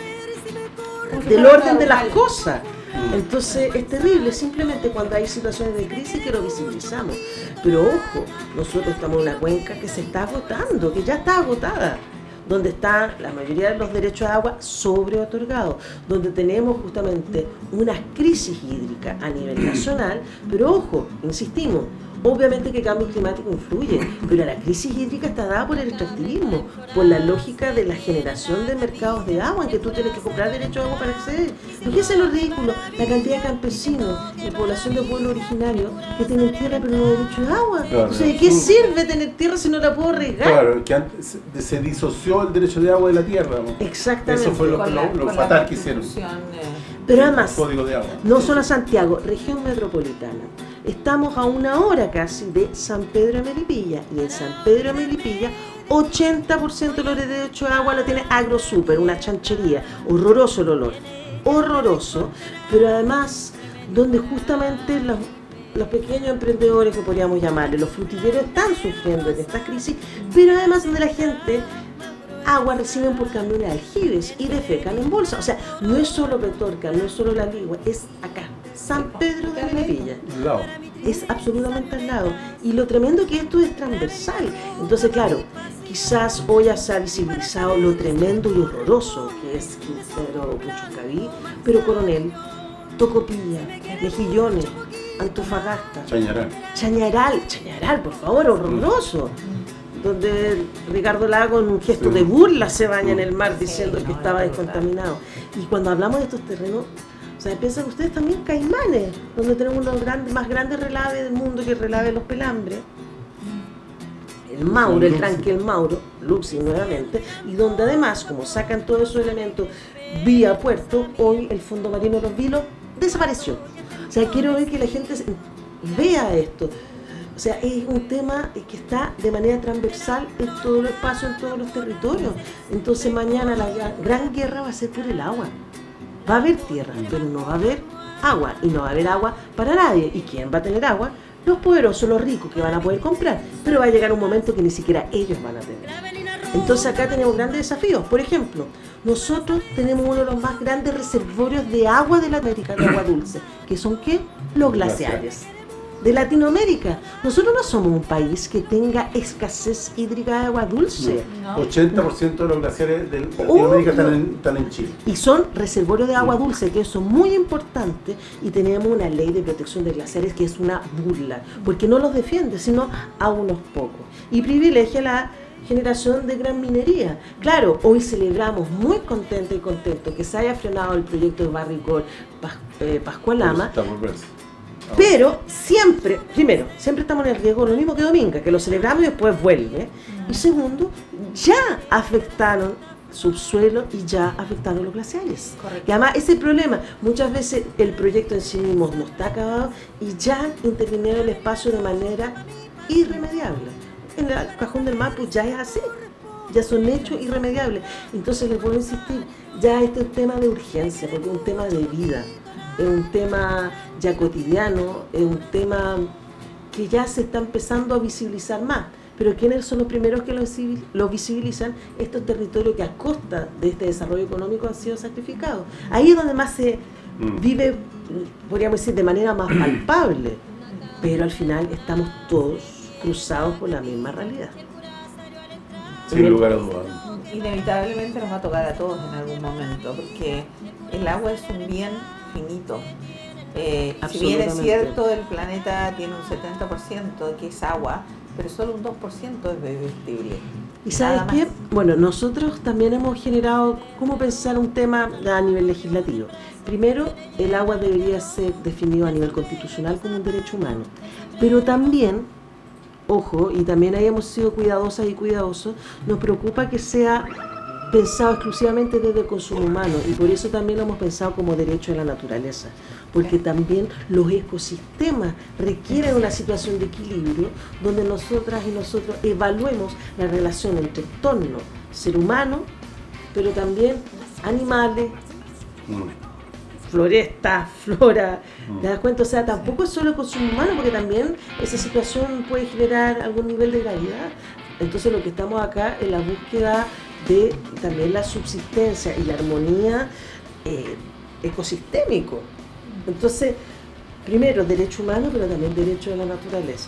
del orden de las cosas. Entonces es terrible, simplemente cuando hay situaciones de crisis que lo visibilizamos. Pero ojo, nosotros estamos en una cuenca que se está agotando, que ya está agotada, donde están la mayoría de los derechos de agua sobre otorgados, donde tenemos justamente una crisis hídrica a nivel nacional, pero ojo, insistimos, obviamente que el cambio climático influye, pero la crisis hídrica está dada por el extractivismo, por la lógica de la generación de mercados de agua, en que tú tienes que comprar derecho de agua para acceder. Fíjense lo ridículo, la cantidad de campesinos y población de pueblo originario que tienen tierra pero no derecho de agua. Claro, o sea, ¿de qué sirve tener tierra si no la puedo regar? Claro, que antes se, se disoció el derecho de agua de la tierra, ¿no? Exactamente. Eso fue lo, Con lo, la- lo con la fatal que hicieron. Constitución, eh, Pero El además, Código de agua. no solo Santiago, región metropolitana. Estamos a una hora casi de San Pedro de Melipilla, y en San Pedro de Melipilla ochenta por ciento de los derechos de agua lo tiene AgroSuper, una chanchería, horroroso el olor, horroroso, pero además donde justamente los, los pequeños emprendedores, que podríamos llamarle, los frutilleros, están sufriendo de esta crisis, pero además donde la gente agua reciben por camiones de aljibes y defecan en bolsa. O sea, no es solo Petorca, no es solo La Ligua, es acá, San Pedro de Melipilla. Al lado. Es absolutamente al lado. Y lo tremendo que esto es transversal. Entonces, claro, quizás hoy ya se ha visibilizado lo tremendo y horroroso que es Quincero, Puchuncaví, pero Coronel, Tocopilla, Mejillones, Antofagasta, Chañaral. Chañaral, Chañaral, por favor, horroroso. Donde Ricardo Lago en un gesto de burla se baña en el mar diciendo que estaba descontaminado. Y cuando hablamos de estos terrenos, o sea, piensan ustedes también Caimanes, donde tenemos uno de los grandes, más grandes relaves del mundo, que es el relave de los Pelambres, el Mauro, el tranque el Mauro, Luxi nuevamente, y donde además, como sacan todos esos elementos vía puerto, hoy el fondo marino de los Vilos desapareció. O sea, quiero ver que la gente vea esto. O sea, es un tema que está de manera transversal en todo el espacio, en todos los territorios. Entonces mañana la gran guerra va a ser por el agua. Va a haber tierra, pero no va a haber agua. Y no va a haber agua para nadie. ¿Y quién va a tener agua? Los poderosos, los ricos, que van a poder comprar. Pero va a llegar un momento que ni siquiera ellos van a tener. Entonces acá tenemos grandes desafíos. Por ejemplo, nosotros tenemos uno de los más grandes reservorios de agua de la América, de agua dulce. ¿Que son qué? Los glaciares. De Latinoamérica. Nosotros no somos un país que tenga escasez hídrica de agua dulce. no. ochenta por ciento de los glaciares de Latinoamérica están en, están en Chile. Y son reservorios de agua dulce, que eso es muy importante, y tenemos una ley de protección de glaciares que es una burla, porque no los defiende, sino a unos pocos. Y privilegia la generación de gran minería. Claro, hoy celebramos muy contentos y contentos que se haya frenado el proyecto de Barricol Pas, eh, Pascualama, Está por verse. pero siempre, primero, siempre estamos en el riesgo, lo mismo que Dominga, que lo celebramos y después vuelve. Y segundo, ya afectaron subsuelo y ya afectaron los glaciares. Correcto. Y además ese problema, muchas veces el proyecto en sí mismo no está acabado y ya intervinieron el espacio de manera irremediable. En el cajón del Mapu ya es así, ya son hechos irremediables. Entonces les vuelvo a insistir, ya este es un tema de urgencia, porque es un tema de vida. Es un tema ya cotidiano, es un tema que ya se está empezando a visibilizar más. Pero ¿quiénes son los primeros que lo, lo visibilizan? Estos territorios que a costa de este desarrollo económico han sido sacrificados. Ahí es donde más se vive, podríamos decir, de manera más palpable. Pero al final estamos todos cruzados por la misma realidad. Sin lugar a dudas. Inevitablemente nos va a tocar a todos en algún momento, porque el agua es un bien finito. Eh, si bien es Absolutamente. cierto, el planeta tiene un setenta por ciento que es agua, pero solo un dos por ciento es bebestible. ¿Y sabes Nada qué? más. Bueno, nosotros también hemos generado cómo pensar un tema a nivel legislativo. Primero, el agua debería ser definido a nivel constitucional como un derecho humano, pero también ojo, y también ahí hemos sido cuidadosas y cuidadosos, nos preocupa que sea pensado exclusivamente desde el consumo humano, y por eso también lo hemos pensado como derecho a la naturaleza, porque también los ecosistemas requieren una situación de equilibrio donde nosotras y nosotros evaluemos la relación entre entorno, ser humano, pero también animales, mm. floresta, flora, ¿te das cuenta? O sea, tampoco es solo el consumo humano, porque también esa situación puede generar algún nivel de gravedad. Entonces lo que estamos acá es la búsqueda de también la subsistencia y la armonía eh, ecosistémico. Entonces, primero derecho humano, pero también derecho de la naturaleza.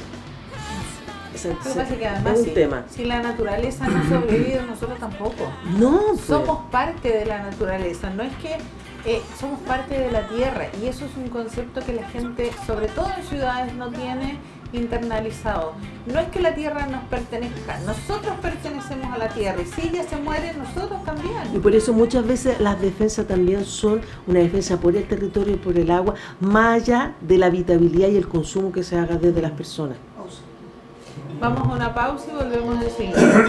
Lo que pasa es que además, es un si, tema. si la naturaleza no sobrevive, nosotros tampoco. No, pues. Somos parte de la naturaleza, no es que eh, somos parte de la tierra, y eso es un concepto que la gente, sobre todo en ciudades, no tiene internalizado. No es que la tierra nos pertenezca, nosotros pertenecemos a la tierra, y si ella se muere, nosotros también. Y por eso muchas veces las defensas también son una defensa por el territorio y por el agua, más allá de la habitabilidad y el consumo que se haga desde las personas. Vamos a una pausa y volvemos enseguida.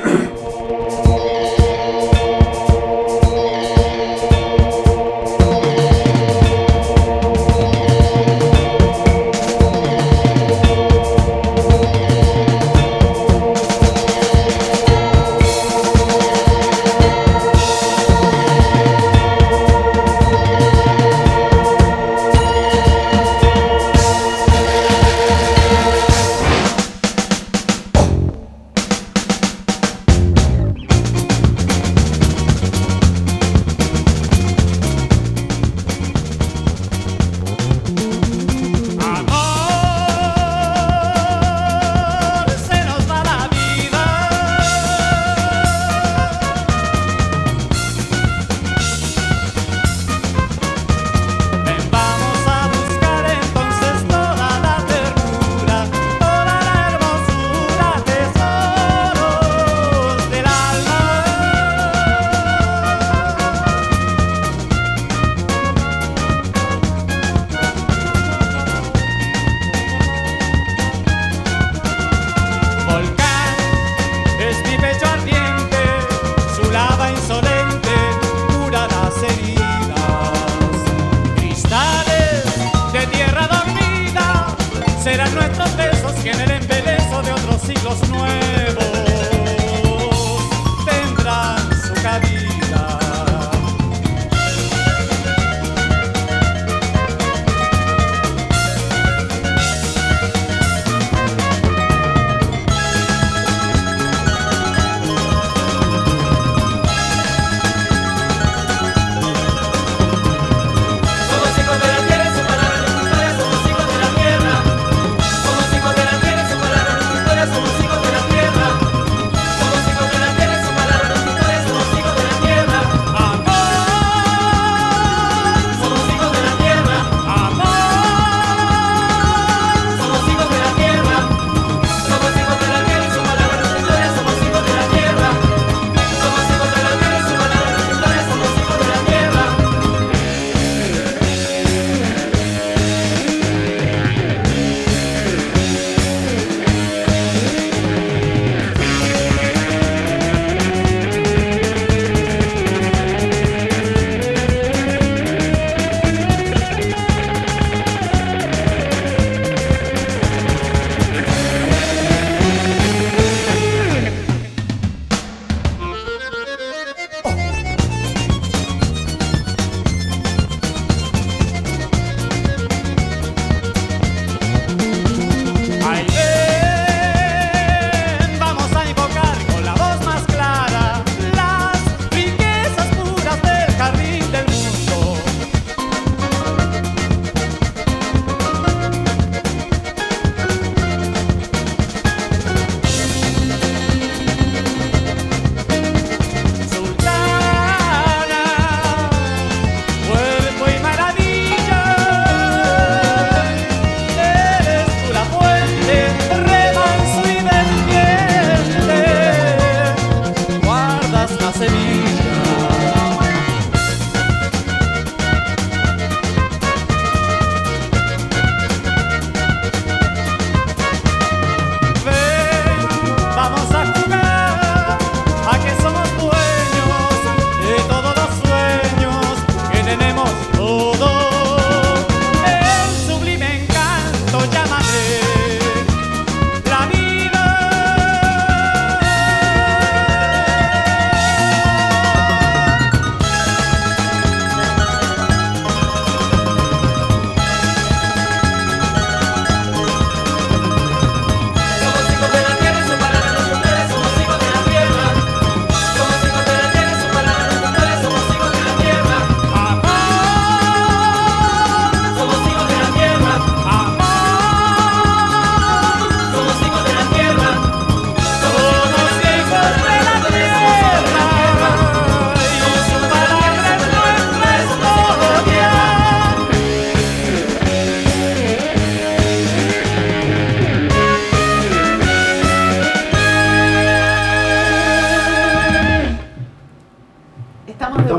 Somos hijos de la tierra, su palabra nos historia, somos hijos de la tierra.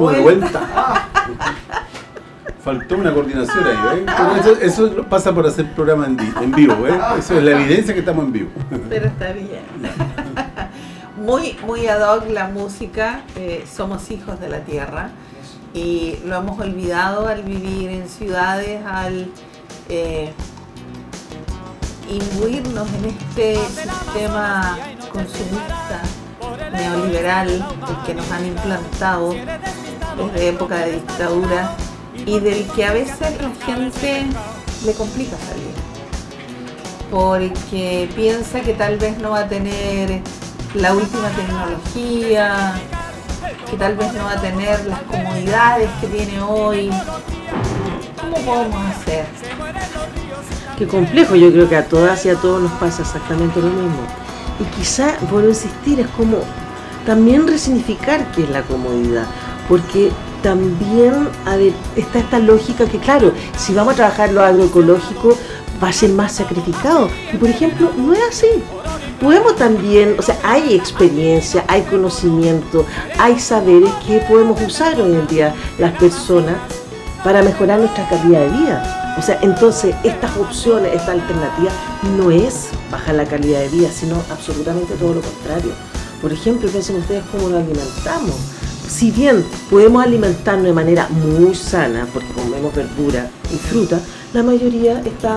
como de vuelta. Ah. Faltó una coordinación ahí, ¿eh? Pero eso, eso pasa por hacer programa en, en vivo, ¿eh? Eso es la evidencia que estamos en vivo. Pero está bien. Muy, muy ad hoc la música, eh, somos hijos de la tierra y lo hemos olvidado al vivir en ciudades, al eh, imbuirnos en este sistema consumista neoliberal el que nos han implantado desde época de dictadura y del que a veces la gente le complica salir porque piensa que tal vez no va a tener la última tecnología, que tal vez no va a tener las comodidades que tiene hoy. ¿Cómo podemos hacer? Qué complejo, yo creo que a todas y a todos nos pasa exactamente lo mismo. Y quizá, vuelvo a insistir, es como también resignificar qué es la comodidad, porque también a ver, está esta lógica que claro, si vamos a trabajar lo agroecológico va a ser más sacrificado, y por ejemplo no es así. Podemos también, o sea, hay experiencia, hay conocimiento, hay saberes que podemos usar hoy en día las personas para mejorar nuestra calidad de vida. O sea, entonces estas opciones, esta alternativa no es bajar la calidad de vida, sino absolutamente todo lo contrario. Por ejemplo, piensen ustedes cómo nos alimentamos. Si bien podemos alimentarnos de manera muy sana, porque comemos verdura y fruta, la mayoría está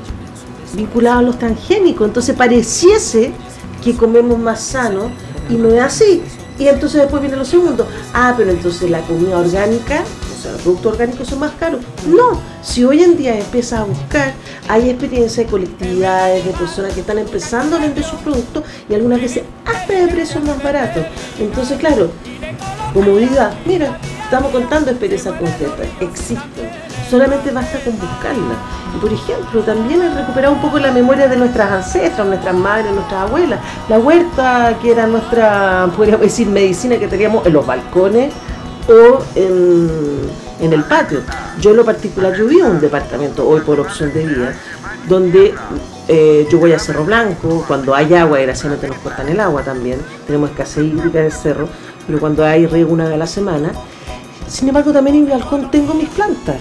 vinculada a los transgénicos. Entonces pareciese que comemos más sano y no es así. Y entonces después viene lo segundo. Ah, pero entonces la comida orgánica, o sea, los productos orgánicos son más caros. No, si hoy en día empiezas a buscar, hay experiencias de colectividades, de personas que están empezando a vender sus productos y algunas veces hasta de precios más baratos. Entonces, claro, comodidad, mira, estamos contando experiencias concretas, existen, solamente basta con buscarlas. Y por ejemplo, también es recuperar un poco la memoria de nuestras ancestras, nuestras madres, nuestras abuelas, la huerta que era nuestra, podríamos decir, medicina que teníamos en los balcones o en, en el patio. Yo en lo particular, yo vivo en un departamento hoy por opción de vida, donde eh, yo voy a Cerro Blanco, cuando hay agua, desgraciadamente nos cortan el agua también, tenemos escasez hídrica en el cerro, pero cuando hay riego una vez a la semana. Sin embargo, también en mi balcón tengo mis plantas,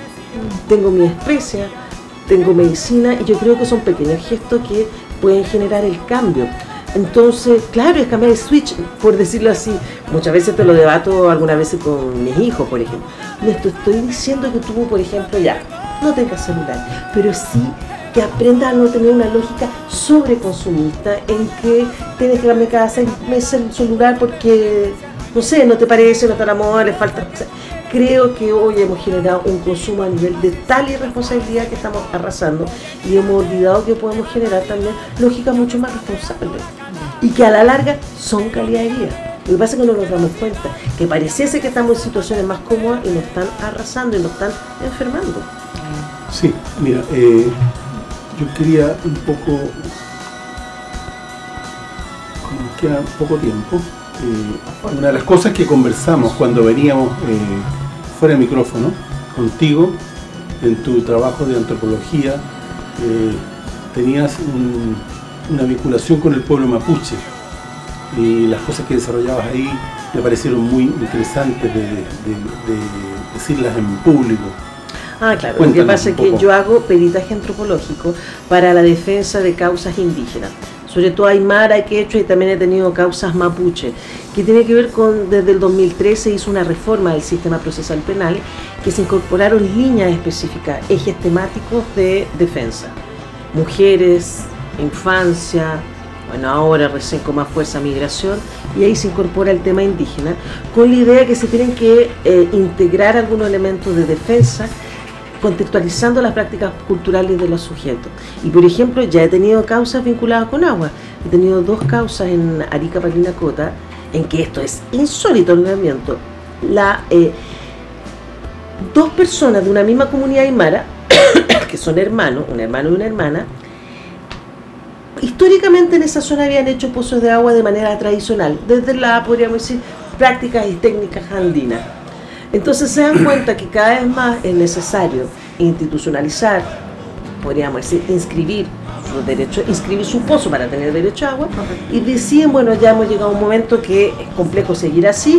tengo mi especia, tengo medicina, y yo creo que son pequeños gestos que pueden generar el cambio. Entonces, claro, es cambiar el switch, por decirlo así. Muchas veces te lo debato algunas veces con mis hijos, por ejemplo. No te estoy diciendo que tú, por ejemplo, ya, no tengas celular, pero sí que aprendas a no tener una lógica sobreconsumista en que tienes que darme cada seis meses el celular porque, no sé, no te parece, no te la moda, le falta. O sea, creo que hoy hemos generado un consumo a nivel de tal irresponsabilidad que estamos arrasando y hemos olvidado que podemos generar también lógicas mucho más responsables y que a la larga son calidad de vida. Lo que pasa es que no nos damos cuenta, que pareciese que estamos en situaciones más cómodas y nos están arrasando y nos están enfermando. Sí, mira, eh, yo quería un poco, como nos queda poco tiempo, eh, una de las cosas que conversamos cuando veníamos eh, fuera de micrófono contigo en tu trabajo de antropología, eh, tenías un, una vinculación con el pueblo mapuche y las cosas que desarrollabas ahí me parecieron muy interesantes de, de, de decirlas en público. Ah, claro, Cuéntanos lo que pasa es que yo hago peritaje antropológico para la defensa de causas indígenas, sobre todo aymara, quechua, y también he tenido causas mapuche, que tiene que ver con, desde el dos mil trece hizo una reforma del sistema procesal penal, que se incorporaron líneas específicas, ejes temáticos de defensa, mujeres, infancia, bueno, ahora recién con más fuerza migración, y ahí se incorpora el tema indígena, con la idea que se tienen que eh, integrar algunos elementos de defensa, contextualizando las prácticas culturales de los sujetos. Y por ejemplo, ya he tenido causas vinculadas con agua. He tenido dos causas en Arica, Parinacota, en que esto es insólito el movimiento. La, eh, dos personas de una misma comunidad aymara, que son hermanos, un hermano y una hermana, históricamente en esa zona habían hecho pozos de agua de manera tradicional, desde la, podríamos decir, prácticas y técnicas andinas. Entonces se dan cuenta que cada vez más es necesario institucionalizar, podríamos decir, inscribir sus derechos, inscribir su pozo para tener derecho a agua, y deciden, bueno, ya hemos llegado a un momento que es complejo seguir así,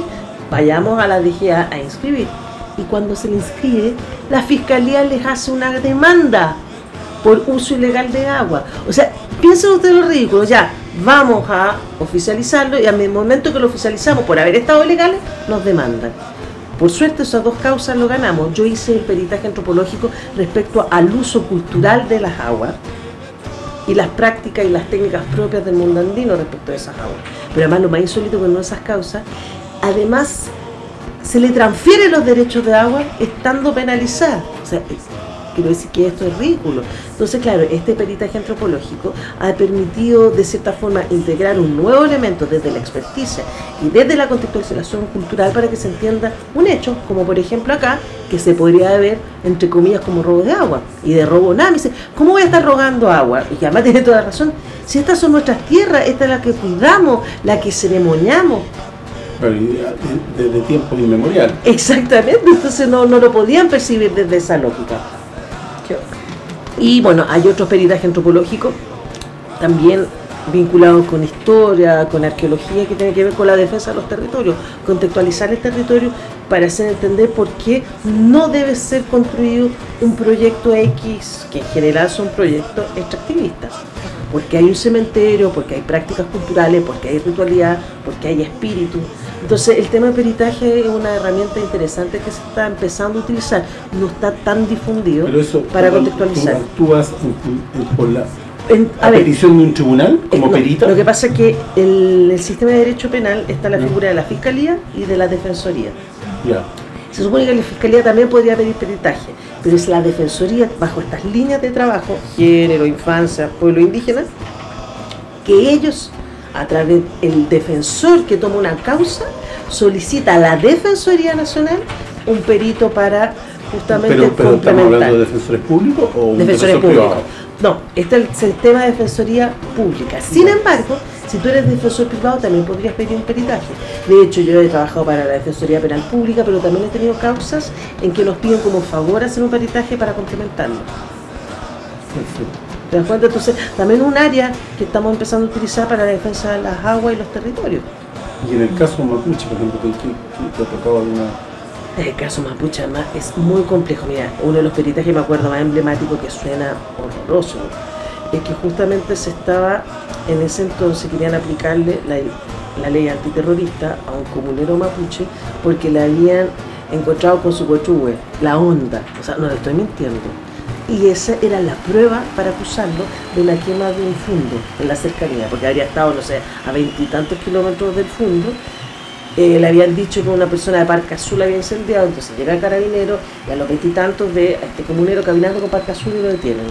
vayamos a la D G A a inscribir. Y cuando se le inscribe, la fiscalía les hace una demanda por uso ilegal de agua. O sea, piensen ustedes lo ridículo, ya, vamos a oficializarlo y al momento que lo oficializamos por haber estado ilegales, nos demandan. Por suerte esas dos causas lo ganamos. Yo hice el peritaje antropológico respecto al uso cultural de las aguas y las prácticas y las técnicas propias del mundo andino respecto a esas aguas. Pero además lo más insólito con esas causas, además se le transfieren los derechos de agua estando penalizadas. O sea, quiero decir que esto es ridículo. Entonces, claro, este peritaje antropológico ha permitido de cierta forma integrar un nuevo elemento desde la experticia y desde la contextualización cultural para que se entienda un hecho, como por ejemplo acá, que se podría ver, entre comillas, como robo de agua y de robo nada. Me dice, ¿cómo voy a estar rogando agua? Y además tiene toda la razón, si estas son nuestras tierras, esta es la que cuidamos, la que ceremoniamos. Desde tiempo inmemorial. Exactamente, entonces no, no lo podían percibir desde esa lógica. Y bueno, hay otros peritajes antropológicos también vinculados con historia, con arqueología, que tienen que ver con la defensa de los territorios, contextualizar el territorio para hacer entender por qué no debe ser construido un proyecto X, que en general son proyectos extractivistas, porque hay un cementerio, porque hay prácticas culturales, porque hay ritualidad, porque hay espíritu. Entonces el tema de peritaje es una herramienta interesante que se está empezando a utilizar, no está tan difundido. Pero eso, para contextualizar. ¿Tú actúas en, en, por la en, a, a ver, petición de un tribunal como no, perita? Lo que pasa es que en el sistema de derecho penal está la figura de la fiscalía y de la defensoría. Ya. Se supone que la fiscalía también podría pedir peritaje, pero es la defensoría, bajo estas líneas de trabajo, género, infancia, pueblo indígena, que ellos, a través del defensor que toma una causa, solicita a la Defensoría Nacional un perito para justamente pero, pero complementar. ¿estamos hablando de defensores públicos o un Defensores defensor públicos. privado? No, este es el sistema de defensoría pública. Sin embargo, si tú eres defensor privado también podrías pedir un peritaje. De hecho, yo he trabajado para la Defensoría Penal Pública, pero también he tenido causas en que nos piden como favor hacer un peritaje para complementarlo. Perfecto. ¿Te das cuenta? Entonces, también un área que estamos empezando a utilizar para la defensa de las aguas y los territorios. Y en el caso mapuche, por ejemplo, ¿qué, qué, qué te ha tocado alguna? El caso mapuche además es muy complejo. Mira, uno de los peritajes, me acuerdo, más emblemático, que suena horroroso, es que justamente se estaba, en ese entonces querían aplicarle la, la ley antiterrorista a un comunero mapuche porque le habían encontrado con su cochúe, la onda, o sea, no le estoy mintiendo. Y esa era la prueba para acusarlo de la quema de un fundo en la cercanía, porque habría estado, no sé, a veintitantos kilómetros del fundo. Eh, le habían dicho que una persona de Parque Azul había incendiado, entonces llega el carabinero y a los veintitantos ve a este comunero caminando con Parque Azul y lo detienen.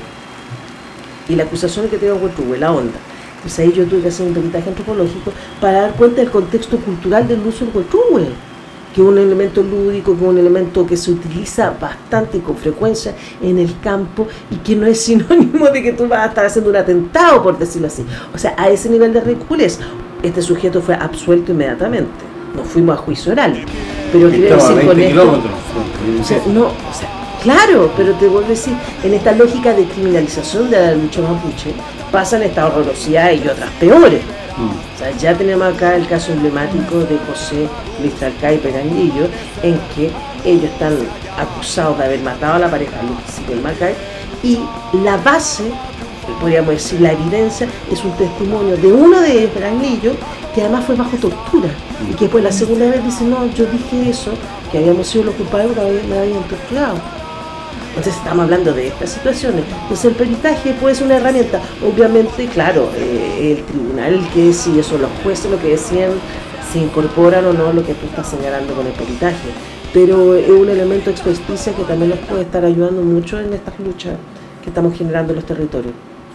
Y la acusación es que tengo Huetrúe, la onda. Entonces ahí yo tuve que hacer un peritaje antropológico para dar cuenta del contexto cultural del uso del Huetrúe, que es un elemento lúdico, que es un elemento que se utiliza bastante y con frecuencia en el campo y que no es sinónimo de que tú vas a estar haciendo un atentado, por decirlo así. O sea, a ese nivel de ridiculez, este sujeto fue absuelto inmediatamente. Nos fuimos a juicio oral. Pero quiero decir con esto, o sea, no, o sea, claro, pero te vuelvo a decir, en esta lógica de criminalización de la lucha mapuche, pasan estas horrorosidades y otras peores. Mm. O sea, ya tenemos acá el caso emblemático de José Luis Talcay y Peranguillo, en que ellos están acusados de haber matado a la pareja Luis y Macay, y la base, podríamos decir, la evidencia, es un testimonio de uno de ellos, Peranguillo, que además fue bajo tortura, y que después la segunda vez dice, no, yo dije eso, que habíamos sido los culpables, pero me habían torturado. Entonces estamos hablando de estas situaciones. Entonces el peritaje puede ser una herramienta. Obviamente, claro, eh, el tribunal el que decide, son los jueces lo que deciden si incorporan o no lo que tú estás señalando con el peritaje. Pero es un elemento de experticia que también nos puede estar ayudando mucho en estas luchas que estamos generando en los territorios.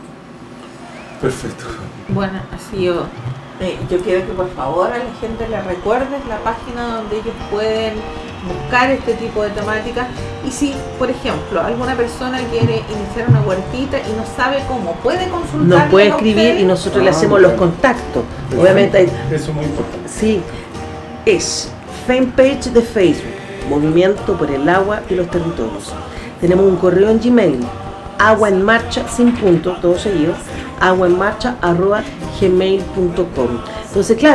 Perfecto. Bueno, así yo, eh, yo quiero que por favor a la gente le recuerdes la página donde ellos pueden buscar este tipo de temáticas, y si, por ejemplo, alguna persona quiere iniciar una huertita y no sabe cómo, puede consultar. Nos puede escribir y nosotros ah, le hacemos los contactos. Eso, obviamente hay, eso es muy importante. Sí, es fanpage de Facebook, Movimiento por el Agua y los Territorios. Tenemos un correo en Gmail, agua en marcha sin punto, todo seguido, agua en marcha arroba gmail punto com. Entonces, claro,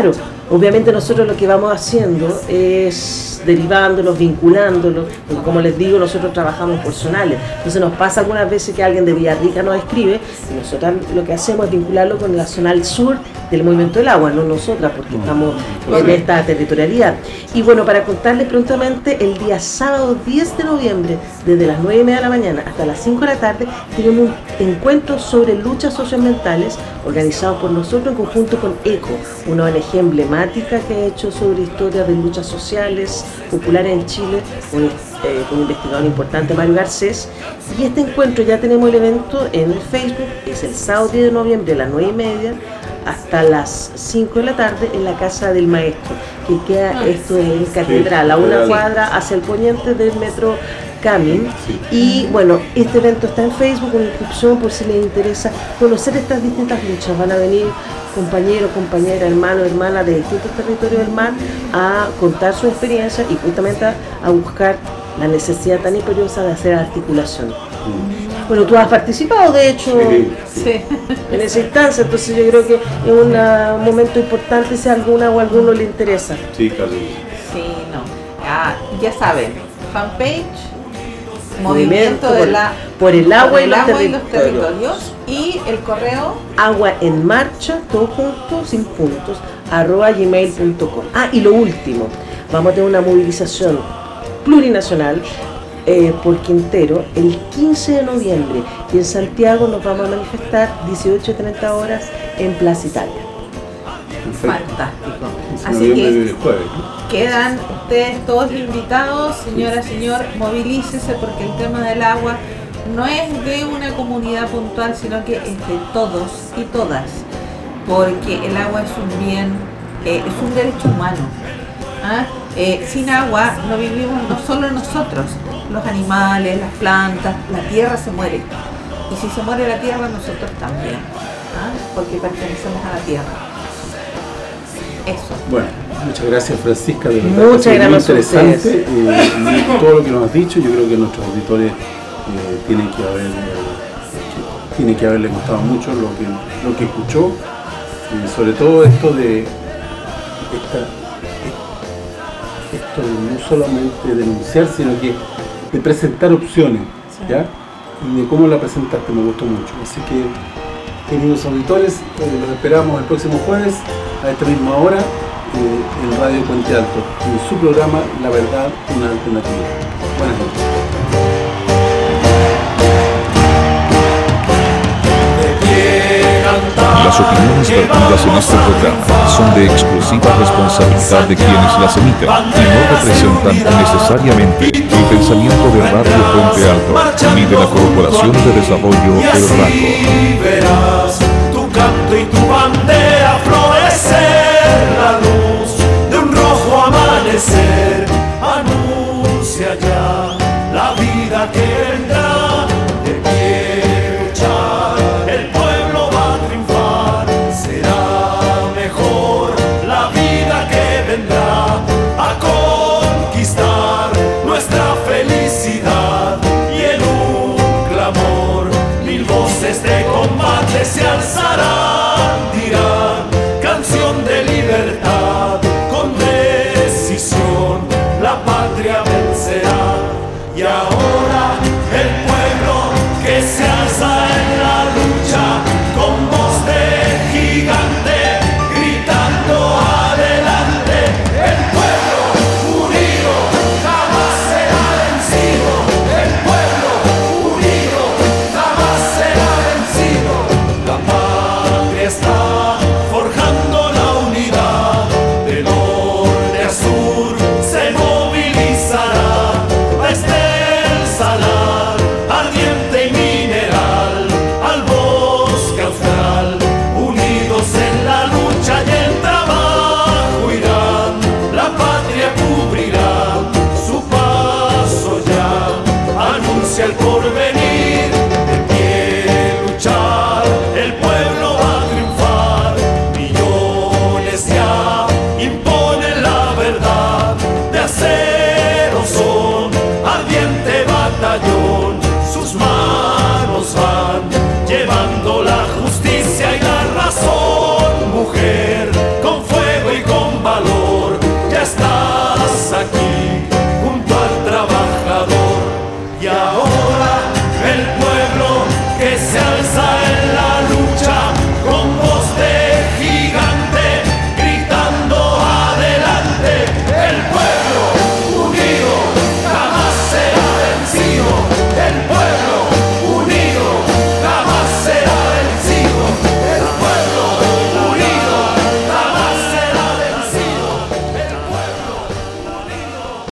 Obviamente nosotros lo que vamos haciendo es derivándolos, vinculándolos, porque como les digo, nosotros trabajamos por zonales. Entonces nos pasa algunas veces que alguien de Villarrica nos escribe y nosotros lo que hacemos es vincularlo con la zonal sur del Movimiento del Agua, no nosotras, porque estamos en esta territorialidad. Y bueno, para contarles prontamente, el día sábado diez de noviembre, desde las nueve y media de la mañana hasta las cinco de la tarde, tenemos un encuentro sobre luchas socioambientales organizado por nosotros en conjunto con ECO, una O N G emblemática que ha hecho sobre historias de luchas sociales populares en Chile, con, eh, con un investigador importante, Mario Garcés. Y este encuentro, ya tenemos el evento en el Facebook, es el sábado diez de noviembre a las nueve y media hasta las cinco de la tarde en la Casa del Maestro, que queda, esto en Catedral, a una cuadra hacia el poniente del metro Camin. Y bueno, este evento está en Facebook con inscripción por si les interesa conocer estas distintas luchas. Van a venir compañeros, compañeras, hermanos, hermanas de distintos territorios del mar a contar su experiencia y justamente a, a buscar la necesidad tan imperiosa de hacer articulación. Bueno, tú has participado de hecho Sí. Sí. en esa instancia, entonces yo creo que es un uh, momento importante si a alguna o a alguno le interesa. Sí, claro. Sí, no. Ah, ya saben, fanpage, movimiento de por, la, por el agua, por y, el los agua y los territorios. territorios, y el correo Agua en marcha, todo junto, sin puntos, arroba gmail punto com. Ah, y lo último, vamos a tener una movilización plurinacional eh, por Quintero el quince de noviembre y en Santiago nos vamos a manifestar dieciocho y treinta horas en Plaza Italia. fantástico. Así Noviembre que del jueves, ¿no? quedan ustedes todos invitados, señora, señor, movilícese porque el tema del agua no es de una comunidad puntual, sino que es de todos y todas, porque el agua es un bien, eh, es un derecho humano. ¿Ah? Eh, sin agua no vivimos no solo nosotros, los animales, las plantas, la tierra se muere. Y si se muere la tierra, nosotros también, ¿ah? Porque pertenecemos a la tierra. Eso. Bueno, muchas gracias, Francisca, de verdad. Muchas ha sido muy gracias a interesante ustedes. eh, y todo lo que nos has dicho. Yo creo que nuestros auditores eh, tienen que haber eh, tiene que haberles gustado mucho lo que lo que escuchó, eh, sobre todo esto de esta, esto de no solamente denunciar, sino que de presentar opciones, ¿ya? Y de cómo la presentaste me gustó mucho. Así que, queridos auditores, eh, los esperamos el próximo jueves a esta misma hora eh, en Radio Puente Alto, en su programa La Verdad, una alternativa. Buenas noches. Las opiniones vertidas en este programa son de exclusiva responsabilidad de quienes las emiten y no representan necesariamente el pensamiento de Radio Puente Alto ni de la Corporación de Desarrollo El Raco. Y verás tu canto y tu bandera florecer, la luz de un rojo amanecer anuncia ya la vida que vendrá. De pie luchar, el pueblo va a triunfar, será mejor la vida que vendrá a conquistar nuestra felicidad. Y en un clamor mil voces de combate se alzarán, dirán canción de libertad, con decisión la patria vencerá. Y ahora el pueblo que se alza en la lucha, con voz de gigante, gritando adelante. El pueblo unido jamás será vencido. El pueblo unido jamás será vencido. La patria está estás aquí.